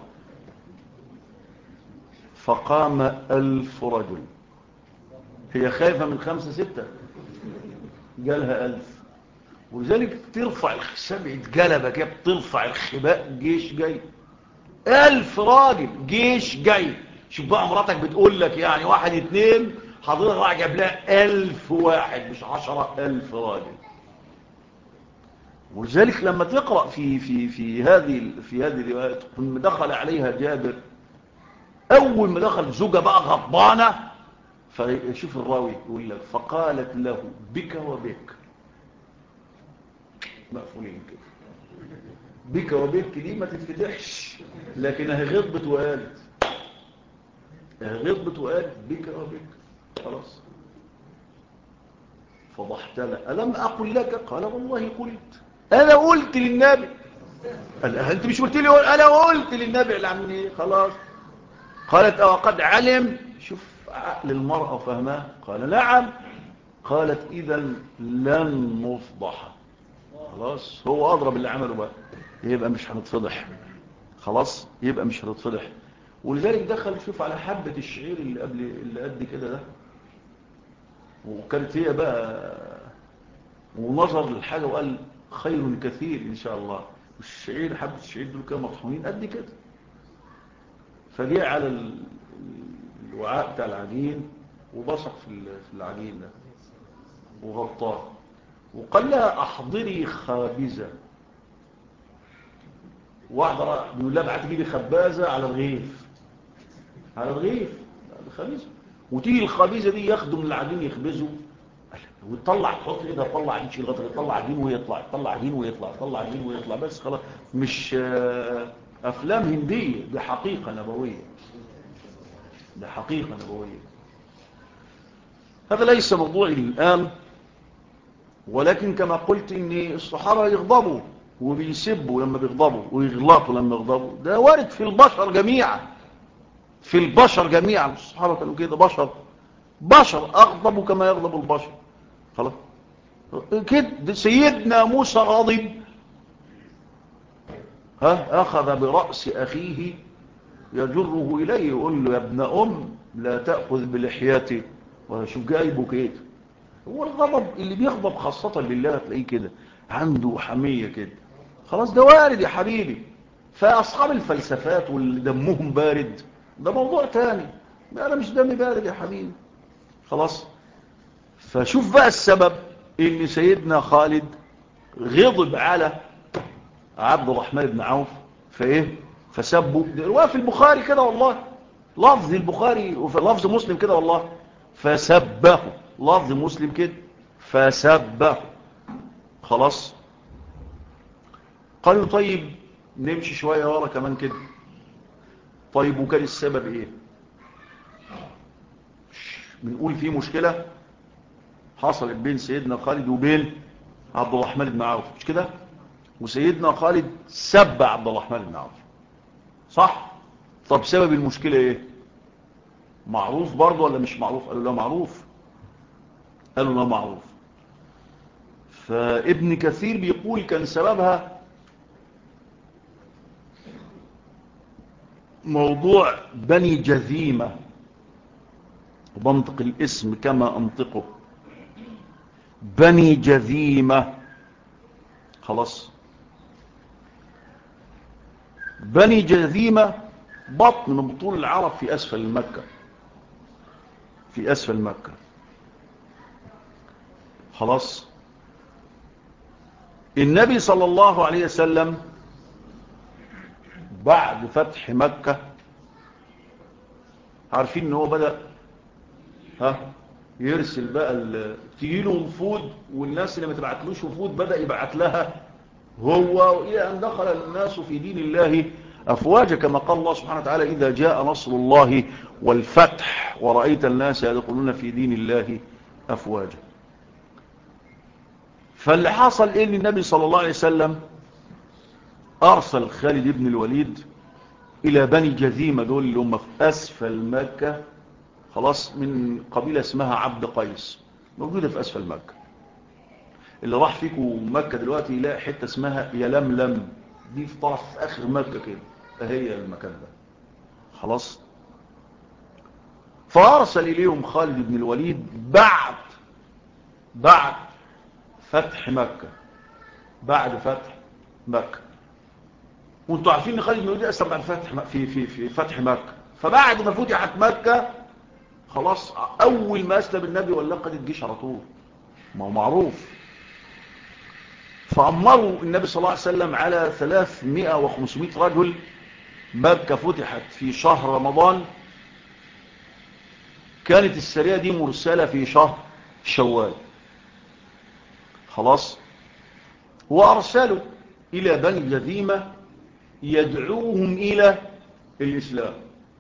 فقام 1000 رجل، هي خايفة من 5 6، جالها 1000. ولذلك ترفع سبعة جلبة كده، بترفع الخباء، جيش جاي 1000 راجل، جيش جاي. شوف بقى مراتك بتقول لك يعني 1 2، حضرتك راح جاب لها 1000 واحد، مش 10,000 راجل. ولذلك لما تقرأ في هذه الرواية، لما دخل عليها جابر، أول ما دخل زوجة بقى غضبانة، فشوف الراوي يقول لك فقالت له بك وبك، مقفولين كده. بك وبك دي ما تتفتحش، لكن هي غضبت وقالت، غضبت وقالت بك وبك، خلاص. فضحت لها، ألم أقل لك؟ قال والله قلت، أنا قلت للنبي. قال أنت مش قلت لي؟ أنا قلت للنبي اللي عمل إيه؟ خلاص. قالت وقد علم. شوف عقل المرأة فهمها. قال نعم. قالت إذا لن نفضح. خلاص، هو أضرب اللي عمله بقى، يبقى مش هنتفضح، خلاص، يبقى مش هنتفضح. ولذلك دخل شوف على حبة الشعير اللي قبل اللي قد كده ده، وكانت هي بقى ونظر للحاجة وقال خير كثير إن شاء الله. والشعير حبة الشعير دول كانوا مطحونين قد كده، فجاء على الوعاء بتاع العجين وبصق في العجين ده وغطاه، وقال لها احضري خابزة. واحدة بيقول لها بعد تجيبي خبازة على الرغيف، على الرغيف الخبيزة، وتيجي الخبيزة دي ياخدوا من العجين يخبزوا ويطلع، تحط ايدها تطلع عجين، شيل غطا يطلع عجين ويطلع، يطلع عجين ويطلع، يطلع عجين ويطلع، بس خلاص. مش افلام هندية، دي حقيقة نبوية، دي حقيقة نبوية. هذا ليس موضوعي الآن، ولكن كما قلت ان الصحابة يغضبوا وبيسبوا لما بيغضبوا ويغلطوا لما يغضبوا، ده وارد في البشر جميعا، في البشر جميعا. الصحابة كانوا كده بشر أغضبوا كما يغضب البشر، خلاص كده. سيدنا موسى غاضب، أخذ برأس أخيه يجره إليه يقول له يا ابن لا تأخذ بلحياتي، وشوف جايبه كده. هو الغضب اللي بيغضب خاصة لله تلاقيه كده عنده حمية كده، خلاص ده وارد يا حبيبي. فأصحاب الفلسفات واللي دمهم بارد ده موضوع تاني، أنا مش دمي بارد يا حبيبي، خلاص. فشوف بقى السبب ان سيدنا خالد غضب على عبد الرحمن بن عوف، فايه فسبه. رواية في البخاري كده والله، لفظ البخاري وفي لفظ مسلم كده والله، فسبه، لفظ مسلم كده فسبه، خلاص. قالوا طيب نمشي شوية ورا كمان كده، طيب وكان السبب ايه؟ بنقول فيه مشكلة حصلت بين سيدنا خالد وبين عبد الرحمن بن عوف، مش كده؟ وسيدنا خالد سب عبد الرحمن بن عوف، صح؟ طب سبب المشكلة ايه؟ معروف برضه ولا مش معروف؟ قالوا لا معروف، قالوا لا معروف. فابن كثير بيقول كان سببها موضوع بني جذيمة، وبنطق الاسم كما انطقه، بني جذيمة، خلاص. بني جذيمة بطن من بطول العرب في أسفل مكة، في أسفل مكة، خلاص. النبي صلى الله عليه وسلم بعد فتح مكة عارفين ان هو بدأ يرسل بقى تجيله وفود، والناس اللي ما تبعتلوش وفود بدأ يبعت لها هو، إلى أن دخل الناس في دين الله أفواجا، كما قال الله سبحانه وتعالى إذا جاء نصر الله والفتح ورأيت الناس يدخلون في دين الله أفواجا. فاللي حصل إيه؟ النبي صلى الله عليه وسلم أرسل خالد بن الوليد إلى بني جذيمة، دول اللي هم في أسفل مكة، خلاص، من قبيلة اسمها عبد قيس، موجودة في أسفل مكة. اللي راح فيكم مكة دلوقتي يلاقي حتة اسمها يلملم، دي في طرف آخر مكة كده، هي المكان ده، خلاص. فأرسل إليهم خالد بن الوليد بعد فتح مكة، بعد فتح مكة. وانتوا عارفين ان خالد بن الوليد أسلم بعد فتح في فتح مكة. فبعد ما فتحت مكة خلاص، أول ما أسلم النبي ولا قد الجيش على طول، ما هو معروف. فأمروا النبي صلى الله عليه وسلم على 300 و500 رجل. مكة فتحت في شهر رمضان، كانت السرية دي مرسلة في شهر شوال، خلاص. وأرسلوا إلى بني جذيمة يدعوهم إلى الإسلام.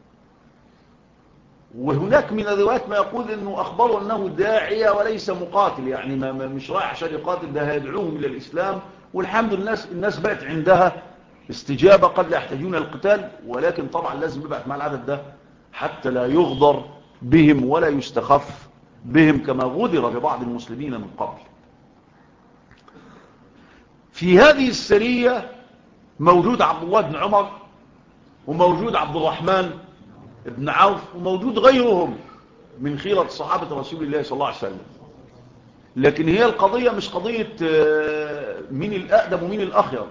وهناك من الروايات ما يقول أنه أخبره أنه داعية وليس مقاتل، يعني مش رايح عشان يقاتل، ده هيدعوهم إلى الإسلام. والحمد لله الناس بقت عندها استجابة، قد لا يحتاجون القتال، ولكن طبعا لازم يبعث مع العدد ده حتى لا يغدر بهم ولا يستخف بهم كما غدر ببعض المسلمين من قبل. في هذه السرية موجود عبد الله بن عمر، وموجود عبد الرحمن بن عوف، وموجود غيرهم من خيرة صحابة رسول الله صلى الله عليه وسلم. لكن هي القضية مش قضية مين الأقدم ومين الأخير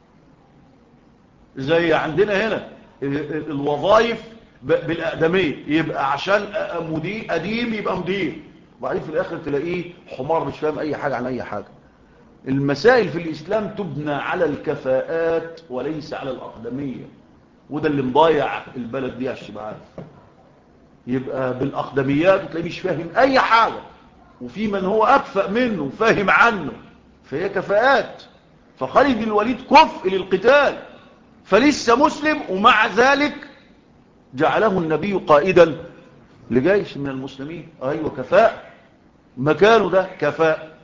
زي عندنا هنا. الوظائف بالأقدمية، يبقى عشان مدير قديم يبقى مدير، وبعدين في الآخر تلاقيه حمار مش فاهم أي حاجة عن أي حاجة. المسائل في الإسلام تبنى على الكفاءات وليس على الأقدمية، وده اللي مضايع البلد دي يا الشباب. يبقى بالأقدميات وتلاقيه مش فاهم أي حاجة، وفي من هو أكفأ منه فاهم عنه، فهي كفاءات. فخالد بن الوليد كفء للقتال، فلسه مسلم، ومع ذلك جعله النبي قائدا لجيش من المسلمين. أيوة كفاء، مكانه ده كفاء.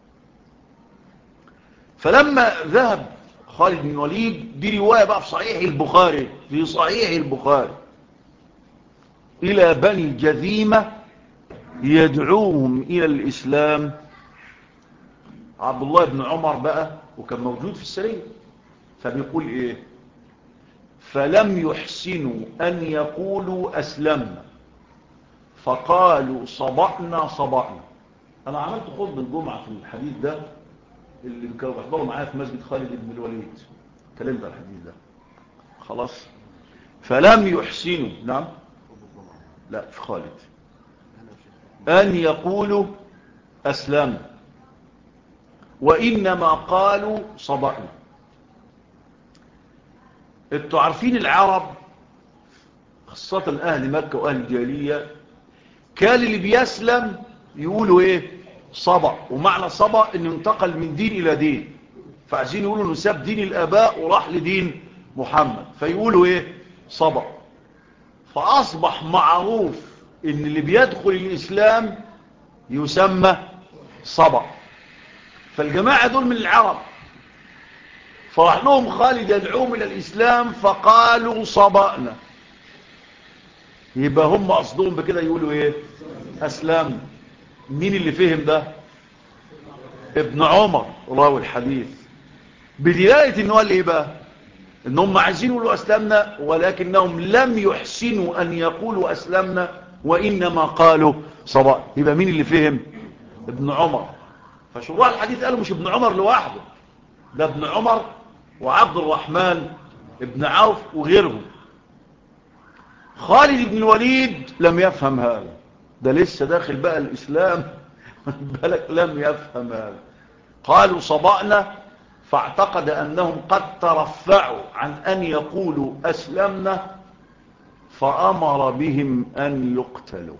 فلما ذهب خالد بن الوليد، دي رواية بقى في صحيح البخاري، في صحيح البخاري، إلى بني جذيمة يدعوهم إلى الإسلام. عبد الله بن عمر بقى وكان موجود في السرية، فبيقول إيه؟ فلم يحسنوا أن يقولوا أسلمنا، فقالوا صبأنا صبأنا. أنا عملت خطبة الجمعة في الحديث ده اللي كانوا بيحضروا معايا في مسجد خالد بن الوليد، كلمت عن الحديث ده خلاص. فلم يحسنوا، نعم لا في خالد، أن يقولوا أسلمنا، وإنما قالوا صبأنا. انتوا عارفين العرب خاصة أهل مكة وأهل الجاهلية كان اللي بيسلم يقولوا إيه؟ صبأ. ومعنى صبأ إنه انتقل من دين إلى دين، فعايزين يقولوا إنه ساب دين الآباء وراح لدين محمد، فيقولوا إيه؟ صبأ. فأصبح معروف إن اللي بيدخل الإسلام يسمى صبأ. فالجماعة دول من العرب، فراح لهم خالد يدعوهم إلى الإسلام فقالوا صبأنا. يبقى هم قصدهم بكده يقولوا إيه؟ أسلام. مين اللي فهم ده؟ ابن عمر راوي الحديث، بدلاله إنه قال إيه بقى؟ إنهم عايزين يقولوا أسلمنا، ولكنهم لم يحسنوا أن يقولوا أسلمنا، وإنما قالوا صبأنا. يبقى مين اللي فهم؟ ابن عمر. فشراح الحديث قالوا مش ابن عمر لوحده، ده ابن عمر وعبد الرحمن ابن عوف وغيرهم. خالد بن الوليد لم يفهم هذا، ده لسه داخل بقى الإسلام بالك لم يفهم هذا. قالوا صبأنا، فاعتقد أنهم قد ترفعوا عن أن يقولوا أسلمنا، فأمر بهم أن يقتلوا.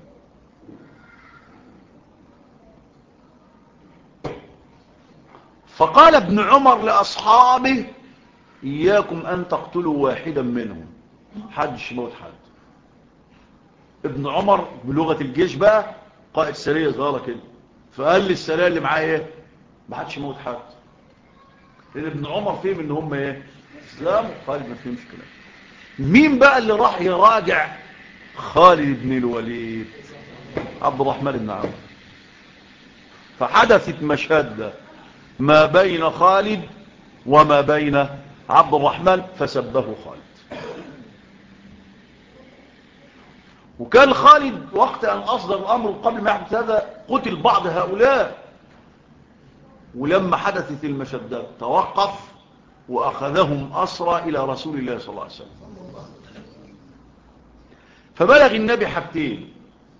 فقال ابن عمر لأصحابه إياكم أن تقتلوا واحدا منهم، حدش موت حد. ابن عمر بلغة الجيش بقى قائد سرية صغيرة كده، فقال للسرية اللي معاه ايه؟ ما حدش موت حد. لأن ابن عمر فهم ان هم ايه؟ اسلام. خالد ما فهمش كلام. مين بقى اللي راح يراجع خالد بن الوليد؟ عبد الرحمن بن عوف. فحدثت مشادة ما بين خالد وما بين عبد الرحمن، فسبه خالد. وكان خالد وقت أن أصدر الأمر قبل ما يحدث هذا قتل بعض هؤلاء، ولما حدثت المشدات توقف وأخذهم أسرى إلى رسول الله صلى الله عليه وسلم. فبلغ النبي حاجتين: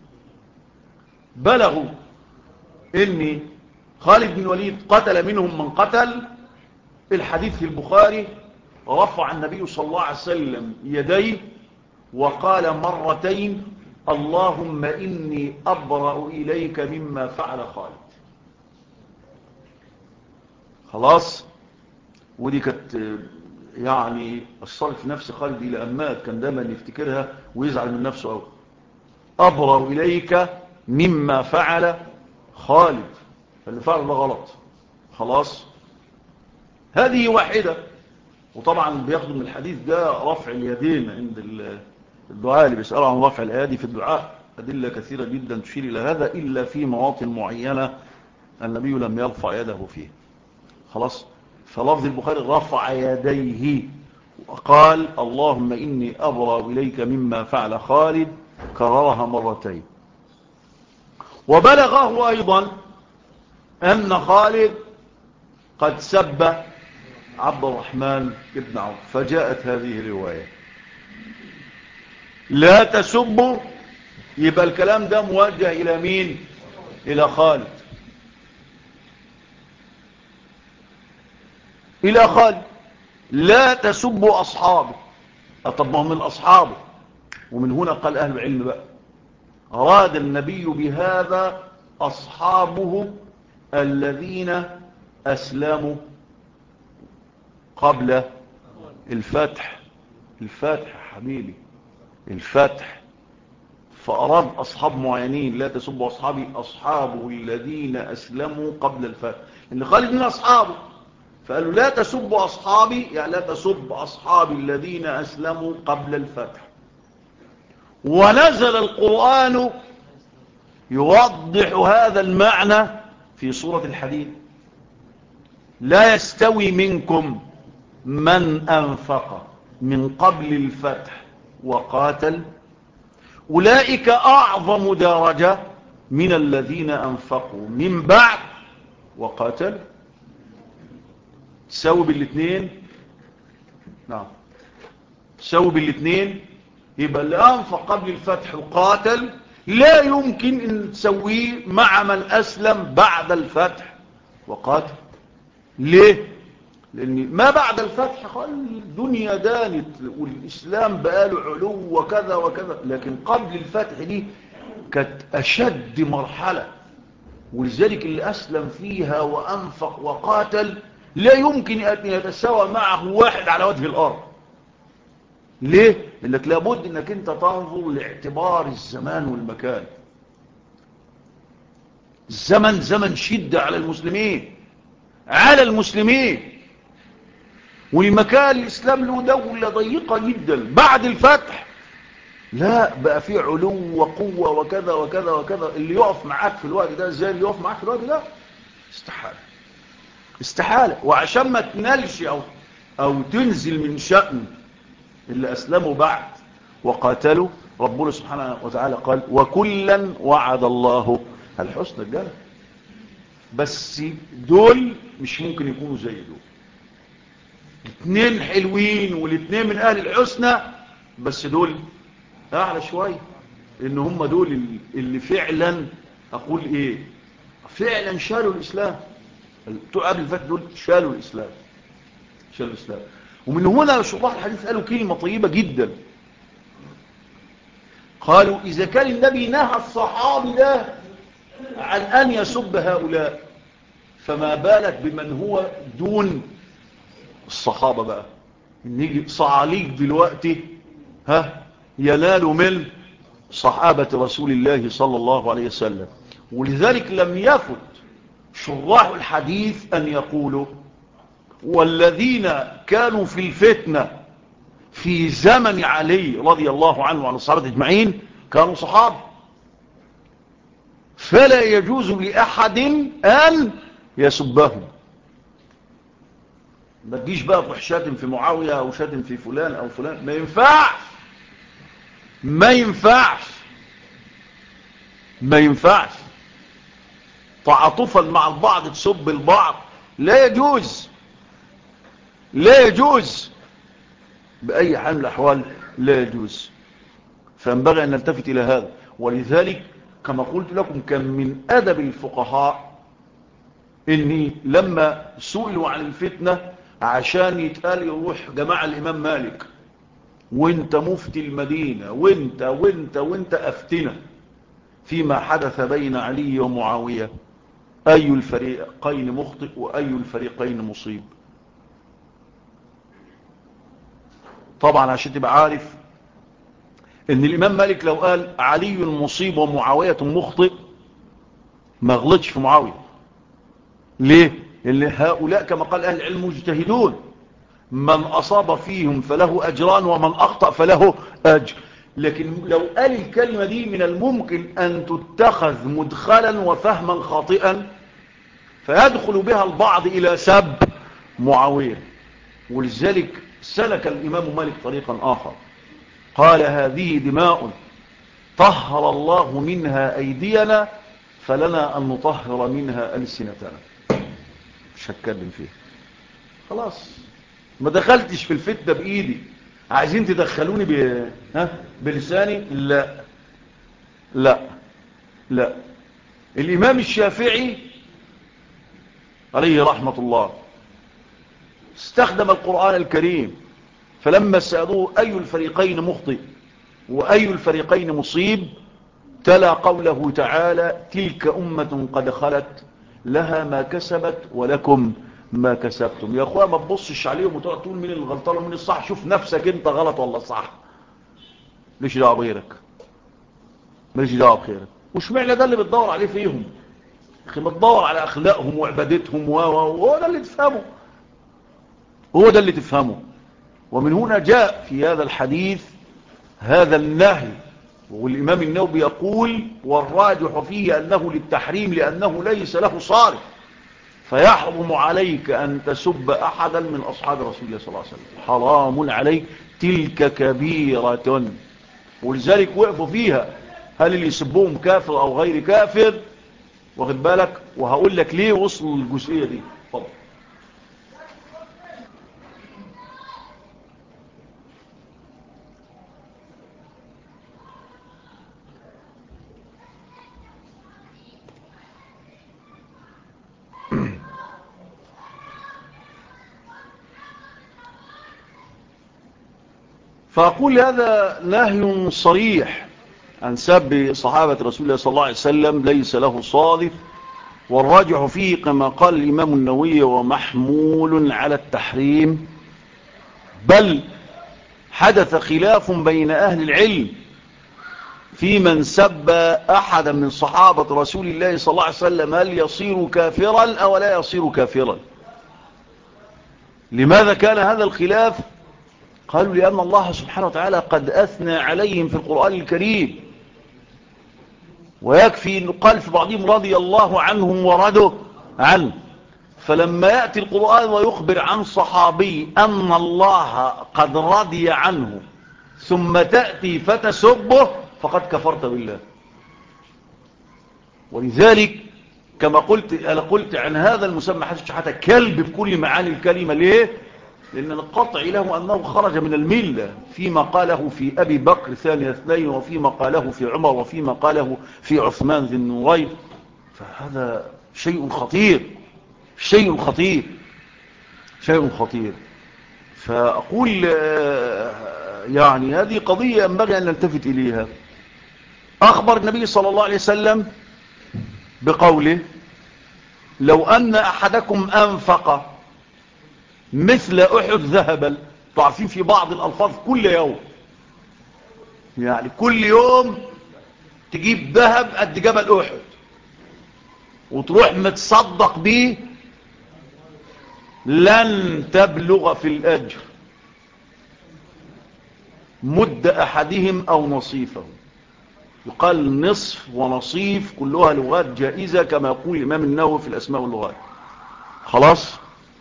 بلغوا إن خالد بن الوليد قتل منهم من قتل. الحديث في البخاري: رفع النبي صلى الله عليه وسلم يديه وقال مرتين: اللهم إني أبرأ إليك مما فعل خالد. خلاص. ودي كانت يعني أثرت في نفس خالد إلى أمات، كان دايما يفتكرها ويزعل من نفسه أوي. أبرأ إليك مما فعل خالد، فاللي فعل ده غلط خلاص. هذه واحدة. وطبعا بياخدوا من الحديث ده رفع اليدين عند الدعاء، اللي بيسألوا عن رفع الأيدي في الدعاء أدلة كثيرة جدا تشير إلى هذا، إلا في مواطن معينة النبي لم يرفع يده فيه خلاص. فلفظ البخاري رفع يديه وقال اللهم إني أبرأ إليك مما فعل خالد، كررها مرتين. وبلغه أيضا أن خالد قد سب عبد الرحمن بن عوف، فجاءت هذه الرواية لا تسبوا. يبقى الكلام ده موجه إلى مين؟ إلى خالد، إلى خالد. لا تسبوا أصحابه. طب ما هم من أصحابه. ومن هنا قال أهل العلم بقى أراد النبي بهذا أصحابه الذين أسلموا قبل الفتح. الفتح حبيبي، الفتح. فأراد أصحاب معينين، لا تسبوا أصحابي، أصحابه الذين أسلموا قبل الفتح، إن خالد من أصحابه. فقالوا لا تسبوا أصحابي، يعني لا تسب أصحابي الذين أسلموا قبل الفتح. ونزل القرآن يوضح هذا المعنى في سورة الحديد: لا يستوي منكم من أنفق من قبل الفتح وقاتل أولئك أعظم درجة من الذين أنفقوا من بعد وقاتل. تساوي بالاثنين. نعم تساوي بالاثنين. يبقى اللي أنفق قبل الفتح وقاتل لا يمكن أن تسويه مع من أسلم بعد الفتح وقاتل. ليه؟ لأن ما بعد الفتح قال الدنيا دانت والإسلام بقاله علو وكذا وكذا، لكن قبل الفتح دي كانت أشد مرحلة، ولذلك اللي أسلم فيها وأنفق وقاتل لا يمكن أن يتساوى معه واحد على وجه الأرض. ليه؟ لأنك لابد أنك أنت تنظر لاعتبار الزمان والمكان. الزمن زمن شدة على المسلمين، على المسلمين، والمكان الإسلام له دولة ضيقة جدا. بعد الفتح لا بقى فيه علو وقوة وكذا وكذا وكذا. اللي يقف معاك في الوقت ده زي اللي يقف معاك في الوقت ده استحالة، استحالة. وعشان ما تنالش أو تنزل من شأن اللي أسلموا بعد وقاتلوا، ربنا سبحانه وتعالى قال وكلا وعد الله الحسنى الجنة. بس دول مش ممكن يكونوا زي دول. اتنين حلوين والاتنين من أهل الحسنى، بس دول أعلى شوية، إن هم دول اللي فعلا أقول إيه، فعلا شالوا الإسلام. قبل الفتح دول شالوا الإسلام، شالوا الإسلام. ومن هنا شراح الحديث قالوا كلمة طيبة جدا، قالوا إذا كان النبي نهى الصحابي ده عن أن يسب هؤلاء، فما بالك بمن هو دون الصحابة بقى. نيجي صعاليك دلوقتي ينال من صحابة رسول الله صلى الله عليه وسلم. ولذلك لم يفت شراح الحديث أن يقولوا والذين كانوا في الفتنة في زمن علي رضي الله عنه وعن الصحابة اجمعين كانوا صحابة، فلا يجوز لأحد أن يسبهم. ما تجيش بقى تروح شاتم في معاوية أو شاتم في فلان أو فلان، ما ينفعش، ما ينفعش، ما ينفعش. تعاطفا مع البعض تسب البعض لا يجوز، لا يجوز بأي حال من الأحوال، لا يجوز. فينبغي أن نلتفت إلى هذا. ولذلك كما قلت لكم كان من أدب الفقهاء إني لما سئلوا عن الفتنة عشان يتقال يروح جماعة الإمام مالك وانت مفتي المدينة وانت أفتنا فيما حدث بين علي ومعاوية، أي الفريقين مخطئ وأي الفريقين مصيب؟ طبعا عشان تبقى عارف ان الامام مالك لو قال علي مصيب ومعاوية مخطئ ما غلطش في معاوية. ليه؟ لان هؤلاء كما قال اهل العلم مجتهدون، من اصاب فيهم فله اجران ومن اخطأ فله اجر. لكن لو قال الكلمة دي من الممكن ان تتخذ مدخلا وفهما خاطئا فيدخل بها البعض الى سب معاوية. ولذلك سلك الامام مالك طريقا اخر، قال هذه دماء طهر الله منها أيدينا فلنا أن نطهر منها ألسنتنا. مش هتكلم فيه خلاص، ما دخلتش في الفتنة بإيدي، عايزين تدخلوني بلساني؟ لا لا لا. الإمام الشافعي عليه رحمة الله استخدم القرآن الكريم، فلما سألوه أي الفريقين مخطئ وأي الفريقين مصيب تلا قوله تعالى تلك أمة قد خلت لها ما كسبت ولكم ما كسبتم. يا أخوة ما تبصش عليهم وتقعد تقول مين الغلطان ومين الصح، شوف نفسك انت غلط ولا صح. ليش دعوه بغيرك، ماليش دعوه بخيرك. وش معنى ده اللي بتدور عليه فيهم؟ اخي ما تدور على اخلاقهم وعبادتهم وهو ده اللي تفهمه، هو ده اللي تفهمه. ومن هنا جاء في هذا الحديث هذا النهي، والإمام النووي يقول والراجح فيه أنه للتحريم لأنه ليس له صارف، فيحرم عليك أن تسب أحدا من أصحاب رسول الله صلى الله عليه وسلم، حرام عليك، تلك كبيرة. ولذلك وقفوا فيها هل اللي يسبهم كافر أو غير كافر، واخد بالك؟ وهقول لك ليه وصلوا للجزئية دي. طبعا فأقول هذا نهي صريح عن سب صحابة رسول الله صلى الله عليه وسلم، ليس له صادف، والراجح فيه كما قال الإمام النووي ومحمول على التحريم. بل حدث خلاف بين أهل العلم في من سب أحدا من صحابة رسول الله صلى الله عليه وسلم هل يصير كافرا أو لا يصير كافرا. لماذا كان هذا الخلاف؟ قالوا لأن الله سبحانه وتعالى قد أثنى عليهم في القرآن الكريم، ويكفي أن قال في بعضهم رضي الله عنهم ورضوا عنه. فلما يأتي القرآن ويخبر عن صحابي أن الله قد رضي عنه ثم تأتي فتسبه فقد كفرت بالله. ولذلك كما قلت عن هذا المسمى حتى كلب بكل معاني الكلمة. ليه؟ لأن القطع له أنه خرج من الملة فيما قاله في أبي بكر ثاني اثنين، وفيما قاله في عمر، وفيما قاله في عثمان ذي النورين. فهذا شيء خطير، شيء خطير، شيء خطير. فأقول يعني هذه قضية ينبغي أن نلتفت إليها. أخبر النبي صلى الله عليه وسلم بقوله لو أن أحدكم أنفق مثل أحد ذهبا. تعرفين في بعض الألفاظ كل يوم، يعني كل يوم تجيب ذهب قد جبل أحد وتروح متصدق به لن تبلغ في الأجر مد أحدهم أو نصيفه. يقال نصف ونصيف كلها لغات جائزة كما يقول الإمام النووي في الأسماء واللغات. خلاص؟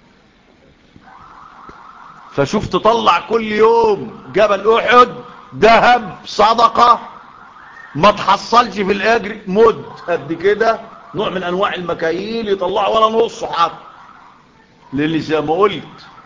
فشوف تطلع كل يوم جبل أحد ذهب صدقة ما تحصلش في الأجر مد قد كده، نوع من أنواع المكاييل يطلع ولا نص حق. للي زي ما قلت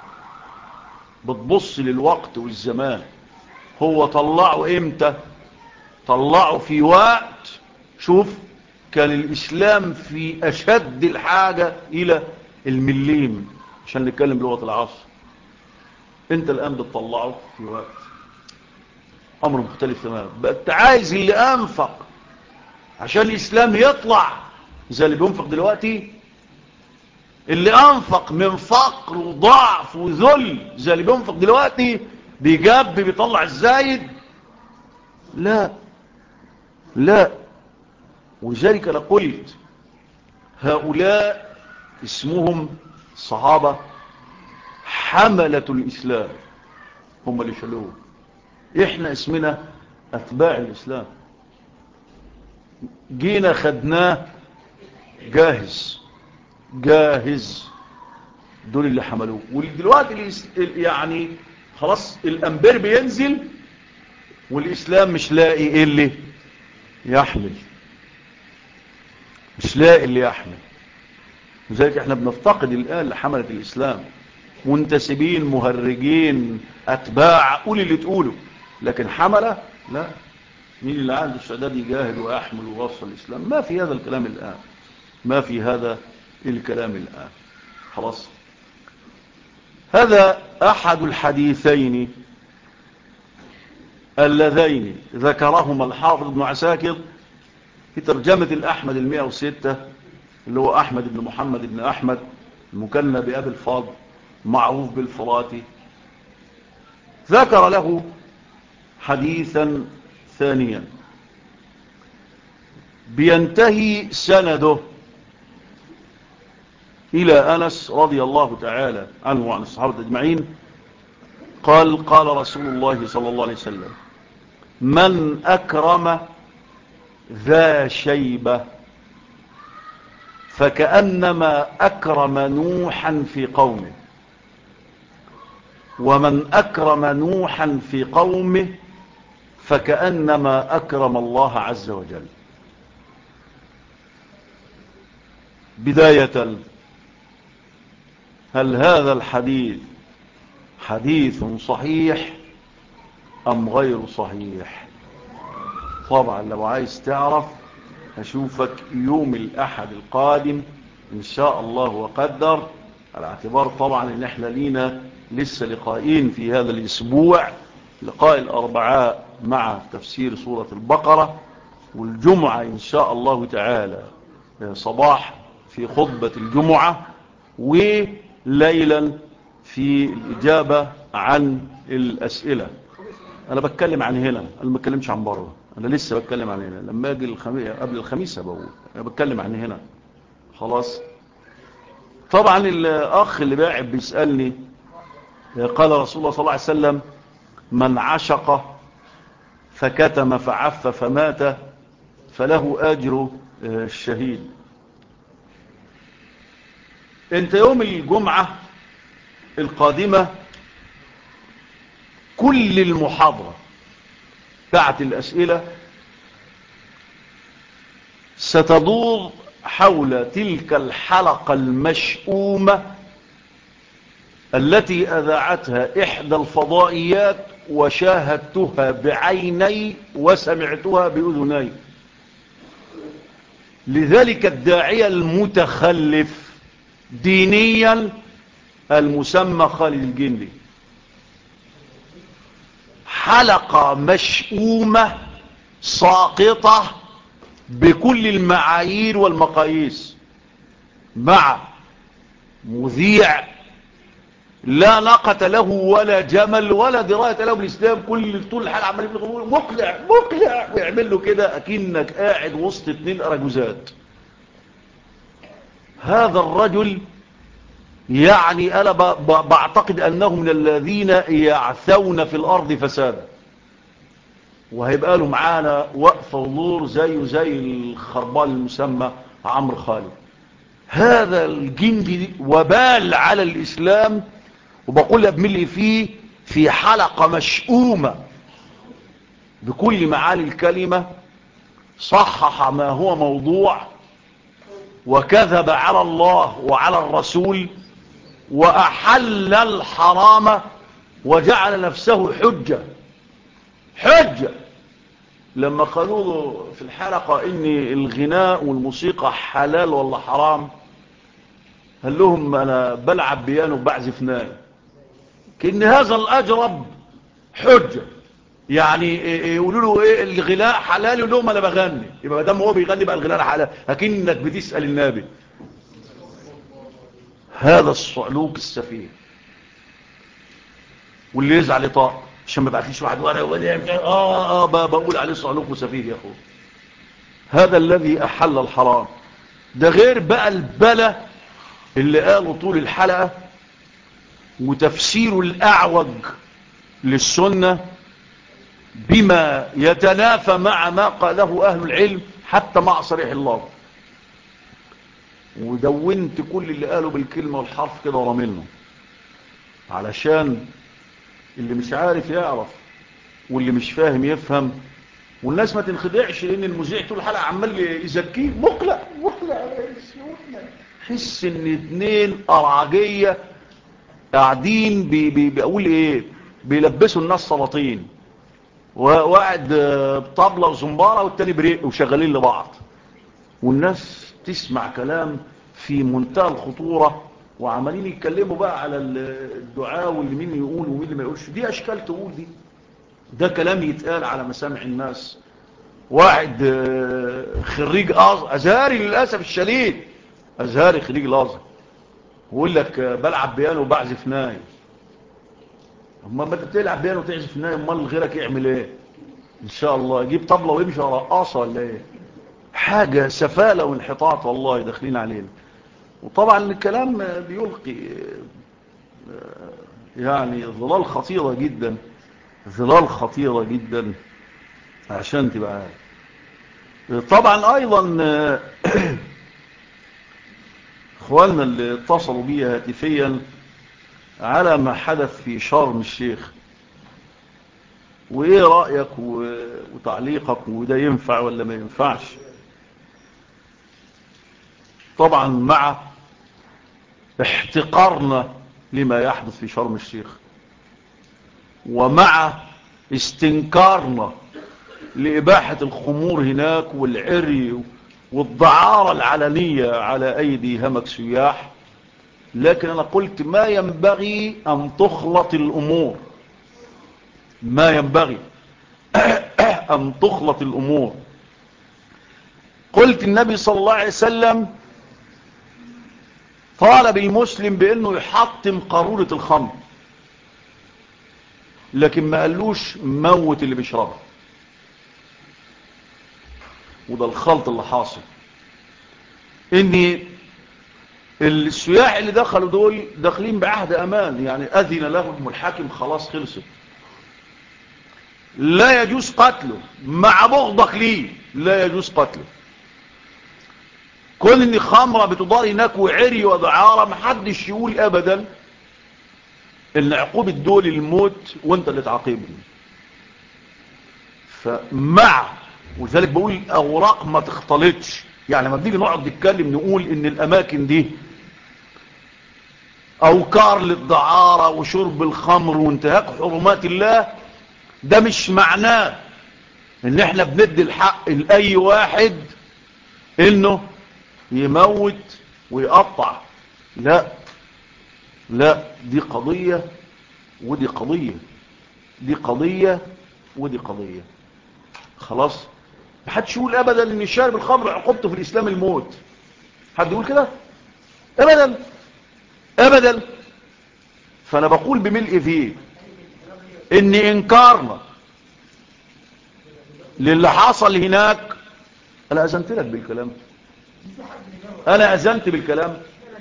بتبص للوقت والزمان. هو طلعه امتى؟ طلعه في وقت شوف كان الإسلام في أشد الحاجة إلى المليم عشان نتكلم بلغة العصر. انت الآن بتطلعه في وقت أمر مختلف تماما. بقت عايز اللي أنفق عشان الإسلام يطلع زي اللي بينفق دلوقتي، اللي أنفق من فقر وضعف وذل زي اللي بينفق دلوقتي بيجاب بيطلع الزايد؟ لا لا. ولذلك أنا قلت هؤلاء اسمهم صحابة حملة الإسلام، هم اللي شالوه. إحنا اسمنا أتباع الإسلام، جينا خدناه جاهز جاهز، دول اللي حملوه. ودلوقتي يعني خلاص الأنبير بينزل والإسلام مش لاقي إيه اللي يحمل، مش لاقي اللي يحمل. لذلك احنا بنفتقد الآن لحملة الإسلام، منتسبين مهرجين أتباع، قول اللي تقوله، لكن حملة لا. مين اللي عنده استعداد يجاهد ويحمل ويوصل الإسلام؟ ما في هذا الكلام الآن، ما في هذا الكلام الآن. خلاص. هذا أحد الحديثين اللذين ذكرهما الحافظ ابن عساكر في ترجمة الأحمد 106، اللي هو أحمد بن محمد بن أحمد المكنى بأبي الفاضل معروف بالفراتي. ذكر له حديثا ثانيا بينتهي سنده إلى أنس رضي الله تعالى عنه وعن الصحابة أجمعين. قال قال رسول الله صلى الله عليه وسلم: من أكرم ذا شيبة فكأنما أكرم نوحا في قومه، ومن أكرم نوحا في قومه فكأنما أكرم الله عز وجل. بداية، هل هذا الحديث حديث صحيح أم غير صحيح؟ طبعا لو عايز تعرف هشوفك يوم الأحد القادم إن شاء الله وقدر، على اعتبار طبعا إن احنا لينا لسه لقائين في هذا الأسبوع، لقاء الأربعاء مع تفسير سورة البقرة، والجمعة إن شاء الله تعالى صباح في خطبة الجمعة، وليلا في الإجابة عن الأسئلة. أنا بتكلم عن هنا، أنا ما بتكلمش عن بره، أنا لسه بتكلم عن هنا. لما أجي قبل الخميس بقول أنا بتكلم عن هنا. خلاص. طبعا الأخ اللي باعب بيسألني، قال رسول الله صلى الله عليه وسلم: من عشق فكتم فعف فمات فله أجر الشهيد. انت يوم الجمعة القادمة كل المحاضرة بتاعت الأسئلة ستدور حول تلك الحلقة المشؤومة التي أذاعتها إحدى الفضائيات وشاهدتها بعيني وسمعتها بأذني، لذلك الداعية المتخلف دينيا المسمى خالد الجندي. حلقة مشؤومة ساقطة بكل المعايير والمقاييس، مع مذيع لا ناقة له ولا جمل ولا دراية له بالإسلام، كل طول الحلقة عمال يقول مقلع مقلع ويعمل له كده أكنك قاعد وسط 2 أرجوزات. هذا الرجل يعني أنا بعتقد أنه من الذين يعثون في الأرض فسادا، وهيبقى له معانا وقفة ونور زي الخربان المسمى عمرو خالد. هذا الجندي وبال على الإسلام، وبقول أبملي فيه في حلقة مشؤومة بكل معاني الكلمة، صحح ما هو موضوع وكذب على الله وعلى الرسول وأحل الحرام وجعل نفسه حجة. لما قالوا له في الحلقة إن الغناء والموسيقى حلال ولا حرام، قال لهم أنا بلعب بيانو وبعزف ناي، كأن هذا الأجرب حجة. يعني يقولوا له إيه الغناء حلال، يقول لهم أنا بغني، يبقى ما دام هو بيغني بقى الغناء حلال، لكنك بتسأل النبي. هذا الصعلوك السفيه، واللي يزعل يطاق. عشان ما يبعتليش واحد ورا بقول عليه صعلوك وسفيه يا اخوه. هذا الذي احل الحرام. ده غير بقى البلا اللي قالوا طول الحلقة وتفسير الاعوج للسنة بما يتنافى مع ما قاله اهل العلم حتى مع صريح الله. ودونت كل اللي قالوا بالكلمة والحرف كده ورا منه، علشان اللي مش عارف يعرف واللي مش فاهم يفهم، والناس ما تنخدعش، لان المذيع طول الحلقه عمال يزكيه مقلق حس ان اتنين ارعجيه قاعدين بيقول ايه، بيلبسوا الناس سلاطين، وقاعد بطبله وزنباره والتاني بريق وشغالين لبعض، والناس تسمع كلام في منتهى الخطوره، وعمالين يتكلموا بقى على الدعاء واللي مين يقول ومين اللي ما يقولش. دي اشكال تقول دي، ده كلام يتقال على مسامع الناس. واحد خريج ازهري للاسف الشديد، ازهري خريج الازهر، ويقول لك بلعب بيانو وبعزف ناي. اما انت بتلعب بيانو وتعزف ناي، امال غيرك يعمل ايه؟ ان شاء الله يجيب طبله ويمشي رقاصه ولا ايه؟ حاجه سفاله وانحطاط والله داخلين علينا. وطبعا الكلام بيلقي يعني ظلال خطيره جدا، ظلال خطيره جدا، عشان تبقى عارف. طبعا ايضا اخواننا اللي اتصلوا بي هاتفيا على ما حدث في شرم الشيخ، وايه رأيك وتعليقك، وده ينفع ولا ما ينفعش؟ طبعا مع احتقارنا لما يحدث في شرم الشيخ، ومع استنكارنا لإباحة الخمور هناك والعري والدعارة العلنية على أيدي همك سياح، لكن أنا قلت ما ينبغي أن تخلط الأمور، ما ينبغي أن تخلط الأمور. قلت النبي صلى الله عليه وسلم طالب المسلم بأنه يحطم قارورة الخمر، لكن ما قالوش موت اللي بيشربها. وده الخلط اللي حاصل، ان السياح اللي دخلوا دول داخلين بعهد امان، يعني اذن لهم الحاكم خلاص خلصت، لا يجوز قتله مع بغضك ليه، لا يجوز قتله. كل ان خمرة بتدار هناك وعري ودعارة، محدش يقول ابدا ان عقوبة دول الموت وانت اللي تعاقبهم. فمع ولذلك بقول الاوراق ما تختلطش، يعني لما بنيجي نقعد نتكلم نقول ان الاماكن دي اوكار للدعارة وشرب الخمر وانتهاك حرمات الله، ده مش معناه ان احنا بندي الحق لاي واحد انه يموت ويقطع. لا لا، دي قضية ودي قضية، دي قضية ودي قضية. خلاص، محدش يقول ابدا ان شارب الخمر عقوبته في الاسلام الموت. حد يقول كده؟ ابدا ابدا. فانا بقول بملء فيه ان انكارنا للي حصل هناك، انا اذنت لك بالكلام، انا اذنت بالكلام،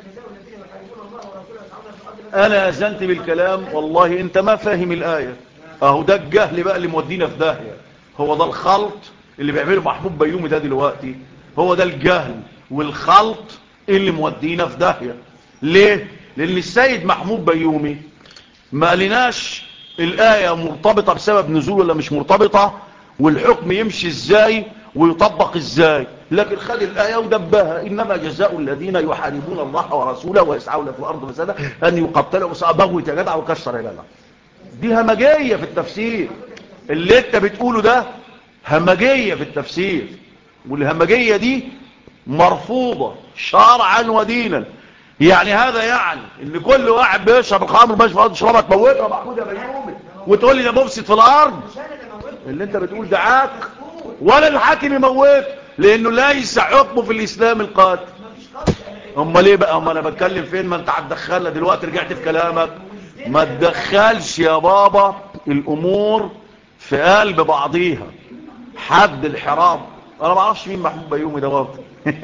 انا اذنت بالكلام. والله انت ما فاهم الايه. اهو ده الجهل بقى اللي مودينا في داهيه، هو ده الخلط اللي بيعمله محمود بيومي ده دلوقتي، هو ده الجهل والخلط اللي مودينا في داهيه. ليه؟ لان السيد محمود بيومي ما قالناش الايه مرتبطه بسبب نزول ولا مش مرتبطه، والحكم يمشي ازاي ويطبق ازاي، لكن خد الآية ودبها: إنما جزاء الذين يحاربون الله ورسوله ويسعون في الأرض فسادا أن يقتلوا. بغوت يا جدع وكسر يا جدع. دي همجية في التفسير، اللي انت بتقوله ده همجية في التفسير، والهمجية دي مرفوضة شرعا ودينا. يعني هذا يعني ان كل واحد بيشرب الخمر ماشي في الارض تشربها تموتها محمود يا بيومي وتقول لي ده مفسد في الارض؟ اللي انت بتقول ده عك، ولا الحاكم يموت، لانه ليس حكمه في الاسلام القاتل. امال ايه بقى؟ اما انا بتكلم فين؟ ما انت هتدخلنا دلوقتي، رجعت في كلامك. ما تدخلش يا بابا الامور في قلب بعضيها. حد الحرام، انا ما اعرفش مين محمود بيومي ده برضه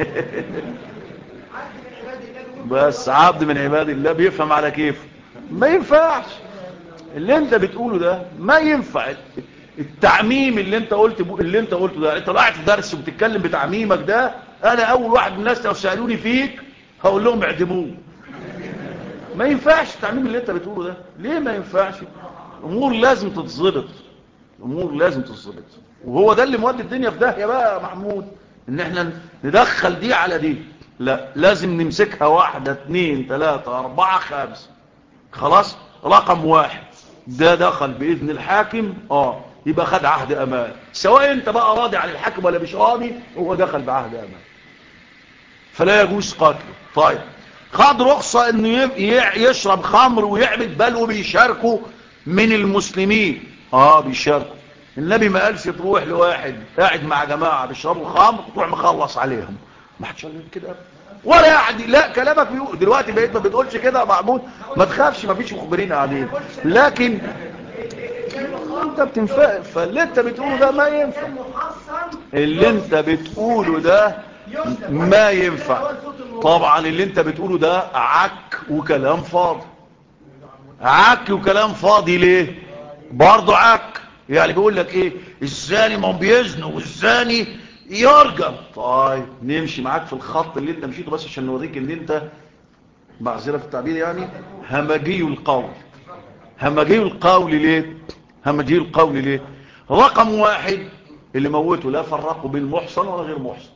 بس عبد من عباد الله بيفهم على كيف. ما ينفعش اللي انت بتقوله ده، ما ينفع التعميم اللي انت قلته ده. انت طلعت في درس وبتتكلم بتعميمك ده، انا اول واحد من الناس لو سالوني فيك هقول لهم اعدموه. ما ينفعش التعميم اللي انت بتقوله ده. ليه ما ينفعش؟ الامور لازم تتظبط، الامور لازم تتظبط. وهو ده اللي مودي الدنيا في داهيه بقى يا محمود، ان احنا ندخل دي على دي. لا، لازم نمسكها 1 2 3 4 5. خلاص، رقم 1 ده دخل باذن الحاكم، يبقى خد عهد امان، سواء انت بقى راضي عن الحاكم ولا مش راضي، هو دخل بعهد امان فلا يجوز قتله. طيب، خد رخصة انه يشرب خمر ويعمل، بل وبيشاركوا من المسلمين. بيشاركوا. النبي ما قالش تروح لواحد قاعد مع جماعة بيشربوا خمر تروح مخلص عليهم، ما حدش قال كده ولا يعني. لا، كلامك دلوقتي بقيت ما بتقولش كده يا محمود، ما تخافش، ما فيش مخبرين قاعدين، لكن انت بتنفق. فاللي انت بتقوله ده ما ينفع، اللي انت بتقوله ده ما ينفع طبعا. اللي انت بتقوله ده عك وكلام فاضي. عك وكلام فاضي ليه؟ برضه عك. يعني بيقول لك ايه؟ الزاني ما بيزنوا والزاني يرجم. طيب نمشي معاك في الخط اللي انت مشيته، بس عشان نوريك ان انت، معذرة في التعبير يعني، همجي القول. همجي القول ليه؟ همجي القول ليه؟ رقم 1 اللي موته لا فرقوا بين محصن ولا غير محصن،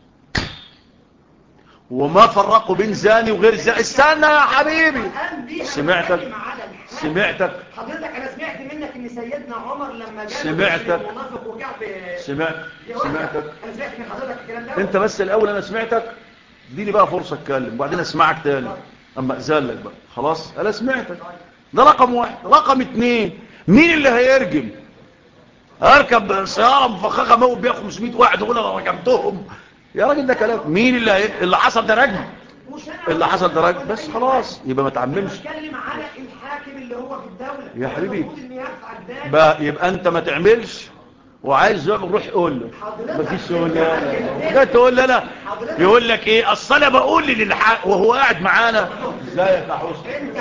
وما فرقوا بين زاني وغير زاني. استنى يا حبيبي، سمعتك حضرتك. انا سمعت منك ان سيدنا عمر لما جاء سمعتك المنافق وكعب سمعتك انا سمعت من حضرتك الكلام ده. انت بس الاول انا سمعتك، اديني بقى فرصه اتكلم وبعدين اسمعك تاني اما اذلك بقى. خلاص انا سمعتك. ده رقم 1. رقم 2، مين اللي هيرجم؟ اركب سياره مفخخه موت بيها 500 واحد واقول انا رجمتهم؟ يا راجل ده كلام. مين اللي حصل ده رجم؟ اللي حصل ده رجم بس. خلاص يبقى ما تعممش. بتكلم على الحاكم اللي هو في الدوله يا حبيبي بقى، يبقى انت ما تعملش وعايز روح قول له. مفيش تقول لي انا، ده تقول لي انا. يقول لك ايه؟ اصل انا بقول لي للحق وهو قاعد معانا. ازيك يا حسن؟ انت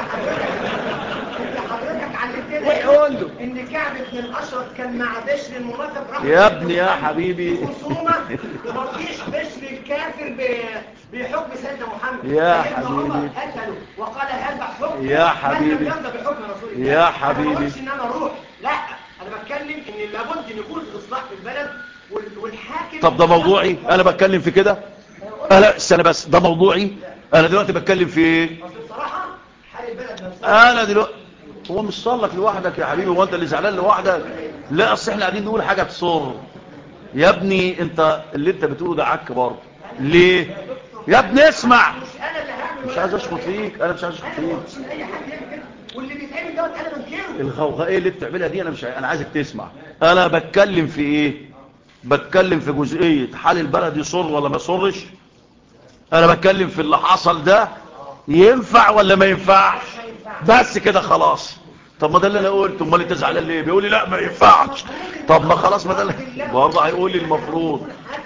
حضرتك علمتنا ويقول له ان كعب بن الاشرف كان مع بشر المنافق يا ابني يا حبيبي خصومه، ومرضيش بشر الكافر بحكم سيدنا محمد. يا سيدنا حبيبي عمر قتله وقال هذا حكم يا حبيبي من لم يرضى بحكم رسول الله. يا حبيبي، انا ما بقولش ان انا اروح، لا، انا بتكلم ان لابد ان يكون اصلاح في البلد والحاكم. طب ده موضوعي، انا بتكلم في كده. انا استنى بس، ده موضوعي. انا دلوقتي بتكلم في ايه؟ اصل بصراحه حال البلد نفسها انا دلوقتي، هو مش صلك لوحدك يا حبيبي؟ هو انت اللي زعلان لوحدك؟ لا، اصل احنا قاعدين نقول حاجه تصر. يا ابني انت اللي انت بتقوله ده عك برضه. ليه يا ابني؟ اسمع، مش عايز اشخط فيك، انا مش عايز اشخط فيك. واللي بيتعمل دوت انا بنكره. الغوغاء ايه اللي بتعملها دي؟ انا عايزك تسمع. انا بتكلم في ايه؟ بتكلم في جزئيه حال البلد يصر ولا ما يصرش. انا بتكلم في اللي حصل ده ينفع ولا ما ينفعش، بس كده خلاص. طب ما ده اللي انا قلته، امال انت زعلان ليه؟ بيقول لي لا ما ينفعش. طب ما خلاص، ما ده برضه هيقول لي المفروض.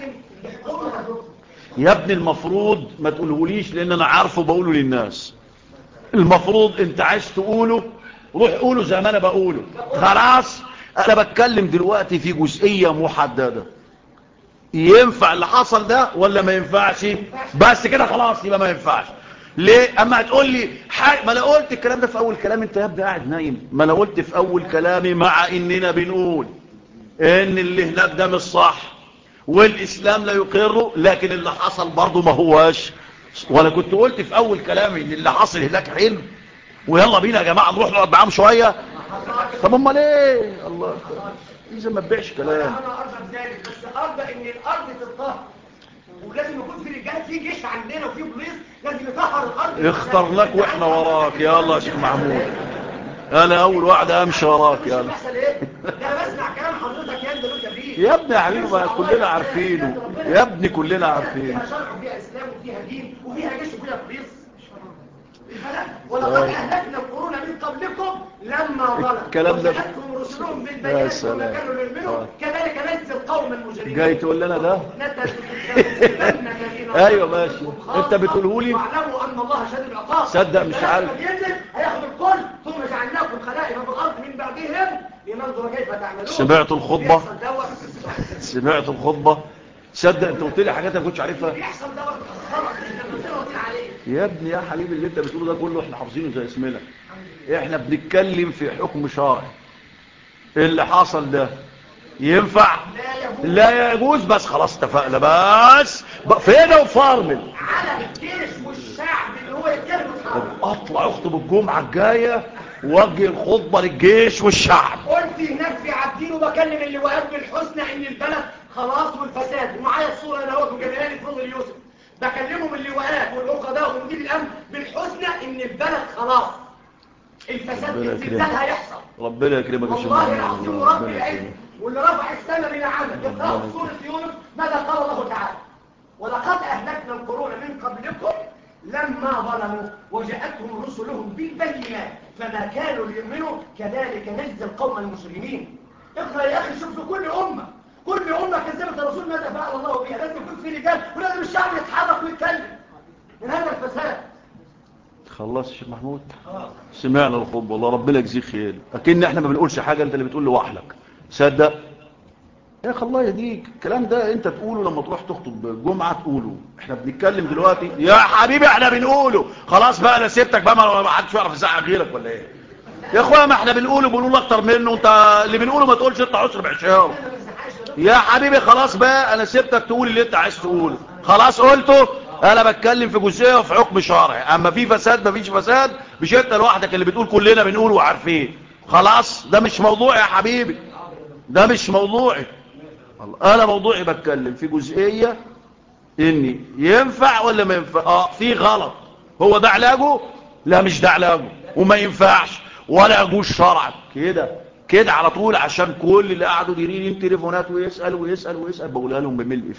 يا ابني المفروض ما تقولهوليش، لان انا عارفه بقوله للناس. المفروض انت عايز تقوله روح قوله زي ما انا بقوله. خلاص، انا بتكلم دلوقتي في جزئية محددة. ينفع اللي حصل ده ولا ما ينفعش؟ بس كده خلاص، يبقى ما ينفعش. ليه؟ اما هتقول لي ما انا قلت الكلام ده في اول كلام. انت يا ابني قاعد نايم. ما انا قلت في اول كلامي، مع اننا بنقول ان اللي هناك ده مش صح والاسلام لا يقره، لكن اللي حصل برضه ما هواش. وانا كنت قلت في اول كلامي ان اللي حصل هناك حلم، ويلا بينا يا جماعه نروح نقعد معاهم شويه. طب امال ايه؟ الله، اذا ما تبيعش كلام. انا ارضى بذلك، بس ارضى ان الارض تتطهر، ولازم يكون في رجال، في جيش عندنا وفي بوليس لازم يطهر الارض. اخترناك واحنا وراك. يلا يا شيخ محمود، انا اول واحد امشي وراك. يلا ده بسمع كلام حضرتك يا ابني. يا ابني يا حبيبي، ما كلنا عارفينه يا ابني، كلنا عارفينه. فيها شرع وفيها اسلام وفيها دين وفيها جيش وفيها بوليس. ولقد اهلكنا القرون من قبلكم لما ظلموا الكلام ده وجاءتهم رسلهم بالبينات وما كانوا ليؤمنوا كذلك نجزي القوم المجرمين. جاي تقول لنا ده؟ ايوه ماشي، انت بتقوله لي واعلموا ان الله شديد العقاب. صدق مش عارف ينزل هياخد الكل، ثم جعلناكم خلائف في الارض من بعدهم لننظر كيف تعملون. سمعت الخطبه؟ سمعت الخطبه؟ صدق انت قلت لي حاجات ما كنتش عارفها. بيحصل دوت خلاص انت عليه يا ابني يا حبيبي، اللي انت بتقوله ده كله احنا حافظينه زي اسمنا. احنا بنتكلم في حكم شرعي. اللي حصل ده ينفع؟ لا يجوز. بس خلاص اتفقنا. بس فين وفارمل على الجيش والشعب اللي هو يتكلم. اطلع اخطب الجمعه الجايه ووجه الخطبه للجيش والشعب. قلت هناك في عابدين وبكلم اللواءات بالحسنى ان البلد خلاص والفساد، ومعايا الصوره انا اهوت وجايبها فضل يوسف، بكلمهم اللواءات والعقداء ومدير الامن بالحسنى ان البلد خلاص الفساد الزلزال هيحصل. ربنا يكرمك يا شيخ. والله العظيم رب العزه واللي رفع السماء من عمل يقرأوا في سوره يونس ماذا قال الله تعالى: ولقد اهلكنا القرون من قبلكم لما ظلموا وجاءتهم رسلهم بالبينات فما كانوا ليؤمنوا كذلك نجزي القوم المجرمين. اقرأ يا اخي، شوف كل امه كذبت الرسول ماذا فعل الله بها. لازم يكون في رجال ولازم الشعب يتحرك ويتكلم من هذا الفساد. خلاص يا شيخ محمود، سمعنا الخطبه والله ربنا يجزيك خير. اكن احنا ما بنقولش حاجه، انت اللي بتقول لوحدك. صدق يا اخي الله يهديك. الكلام ده انت تقوله لما تروح تخطب الجمعه تقوله. احنا بنتكلم دلوقتي يا حبيبي، احنا بنقوله. خلاص بقى انا سيبتك بقى، ما حدش يعرف يزعق غيرك ولا ايه يا اخويا؟ ما احنا بنقوله اكتر منه. انت اللي بنقوله ما تقولش انت عشر بعشره يا حبيبي. خلاص بقى انا سيبتك تقول اللي انت عايز تقوله. خلاص قلته. انا بتكلم في جزئيه وفي حكم شرعي. اما في فساد ما فيش فساد مش انت لوحدك اللي بتقول، كلنا بنقول وعارفين. خلاص ده مش موضوع يا حبيبي، ده مش موضوعي. انا موضوعي بتكلم في جزئيه اني ينفع ولا ما ينفع. في غلط، هو ده علاجه؟ لا مش ده علاجه، وما ينفعش ولا يجوز شرعا. كده على طول، عشان كل اللي قعدوا ديرين تليفونات ويسأل بقولها لهم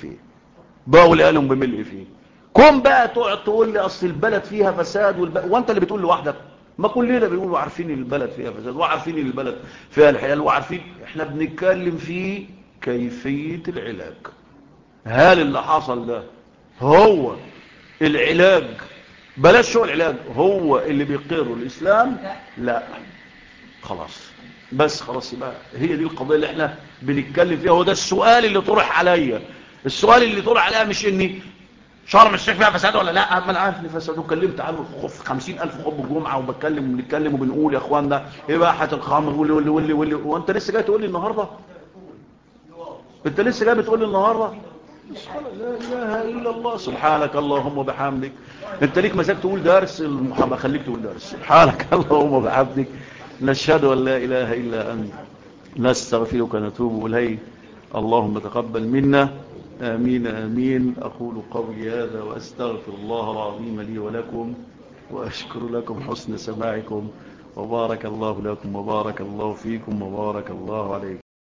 بملء فيه. كم بقى تقعد تقول لي اصل البلد فيها فساد وانت اللي بتقول لوحدك؟ ما كلنا بنقول وعارفين البلد فيها فساد وعارفين البلد فيها الحيال وعارفين. احنا بنتكلم في كيفية العلاج. هل اللي حصل ده هو العلاج؟ بلاش شو العلاج، هو اللي بيقره الإسلام؟ لا خلاص. بس خلاص يبقى هي دي القضية اللي احنا بنتكلم فيها. هو ده السؤال اللي طرح عليا. السؤال اللي طرح عليا مش اني شرم الشيخ فيها فساد ولا لا. ما انا عارف ان فساد، وكلمت عنه في 50,000 خطبه الجمعه، وبنتكلم وبنقول يا اخوانا اباحه الخمر واللي وانت لسه جاي تقول لي النهارده؟ انت لسه جاي بتقول لي النهارده؟ لا اله الا الله. سبحانك اللهم وبحمدك. انت ليك مزاج تقول درس المحبه، خليك تقول درس. سبحانك اللهم وبحمدك، نشهد ان لا اله الا انت، نستغفرك ونتوب اليك. اللهم تقبل منا. آمين آمين. أقول قولي هذا وأستغفر الله العظيم لي ولكم، وأشكر لكم حسن سماعكم، وبارك الله لكم وبارك الله فيكم وبارك الله عليكم.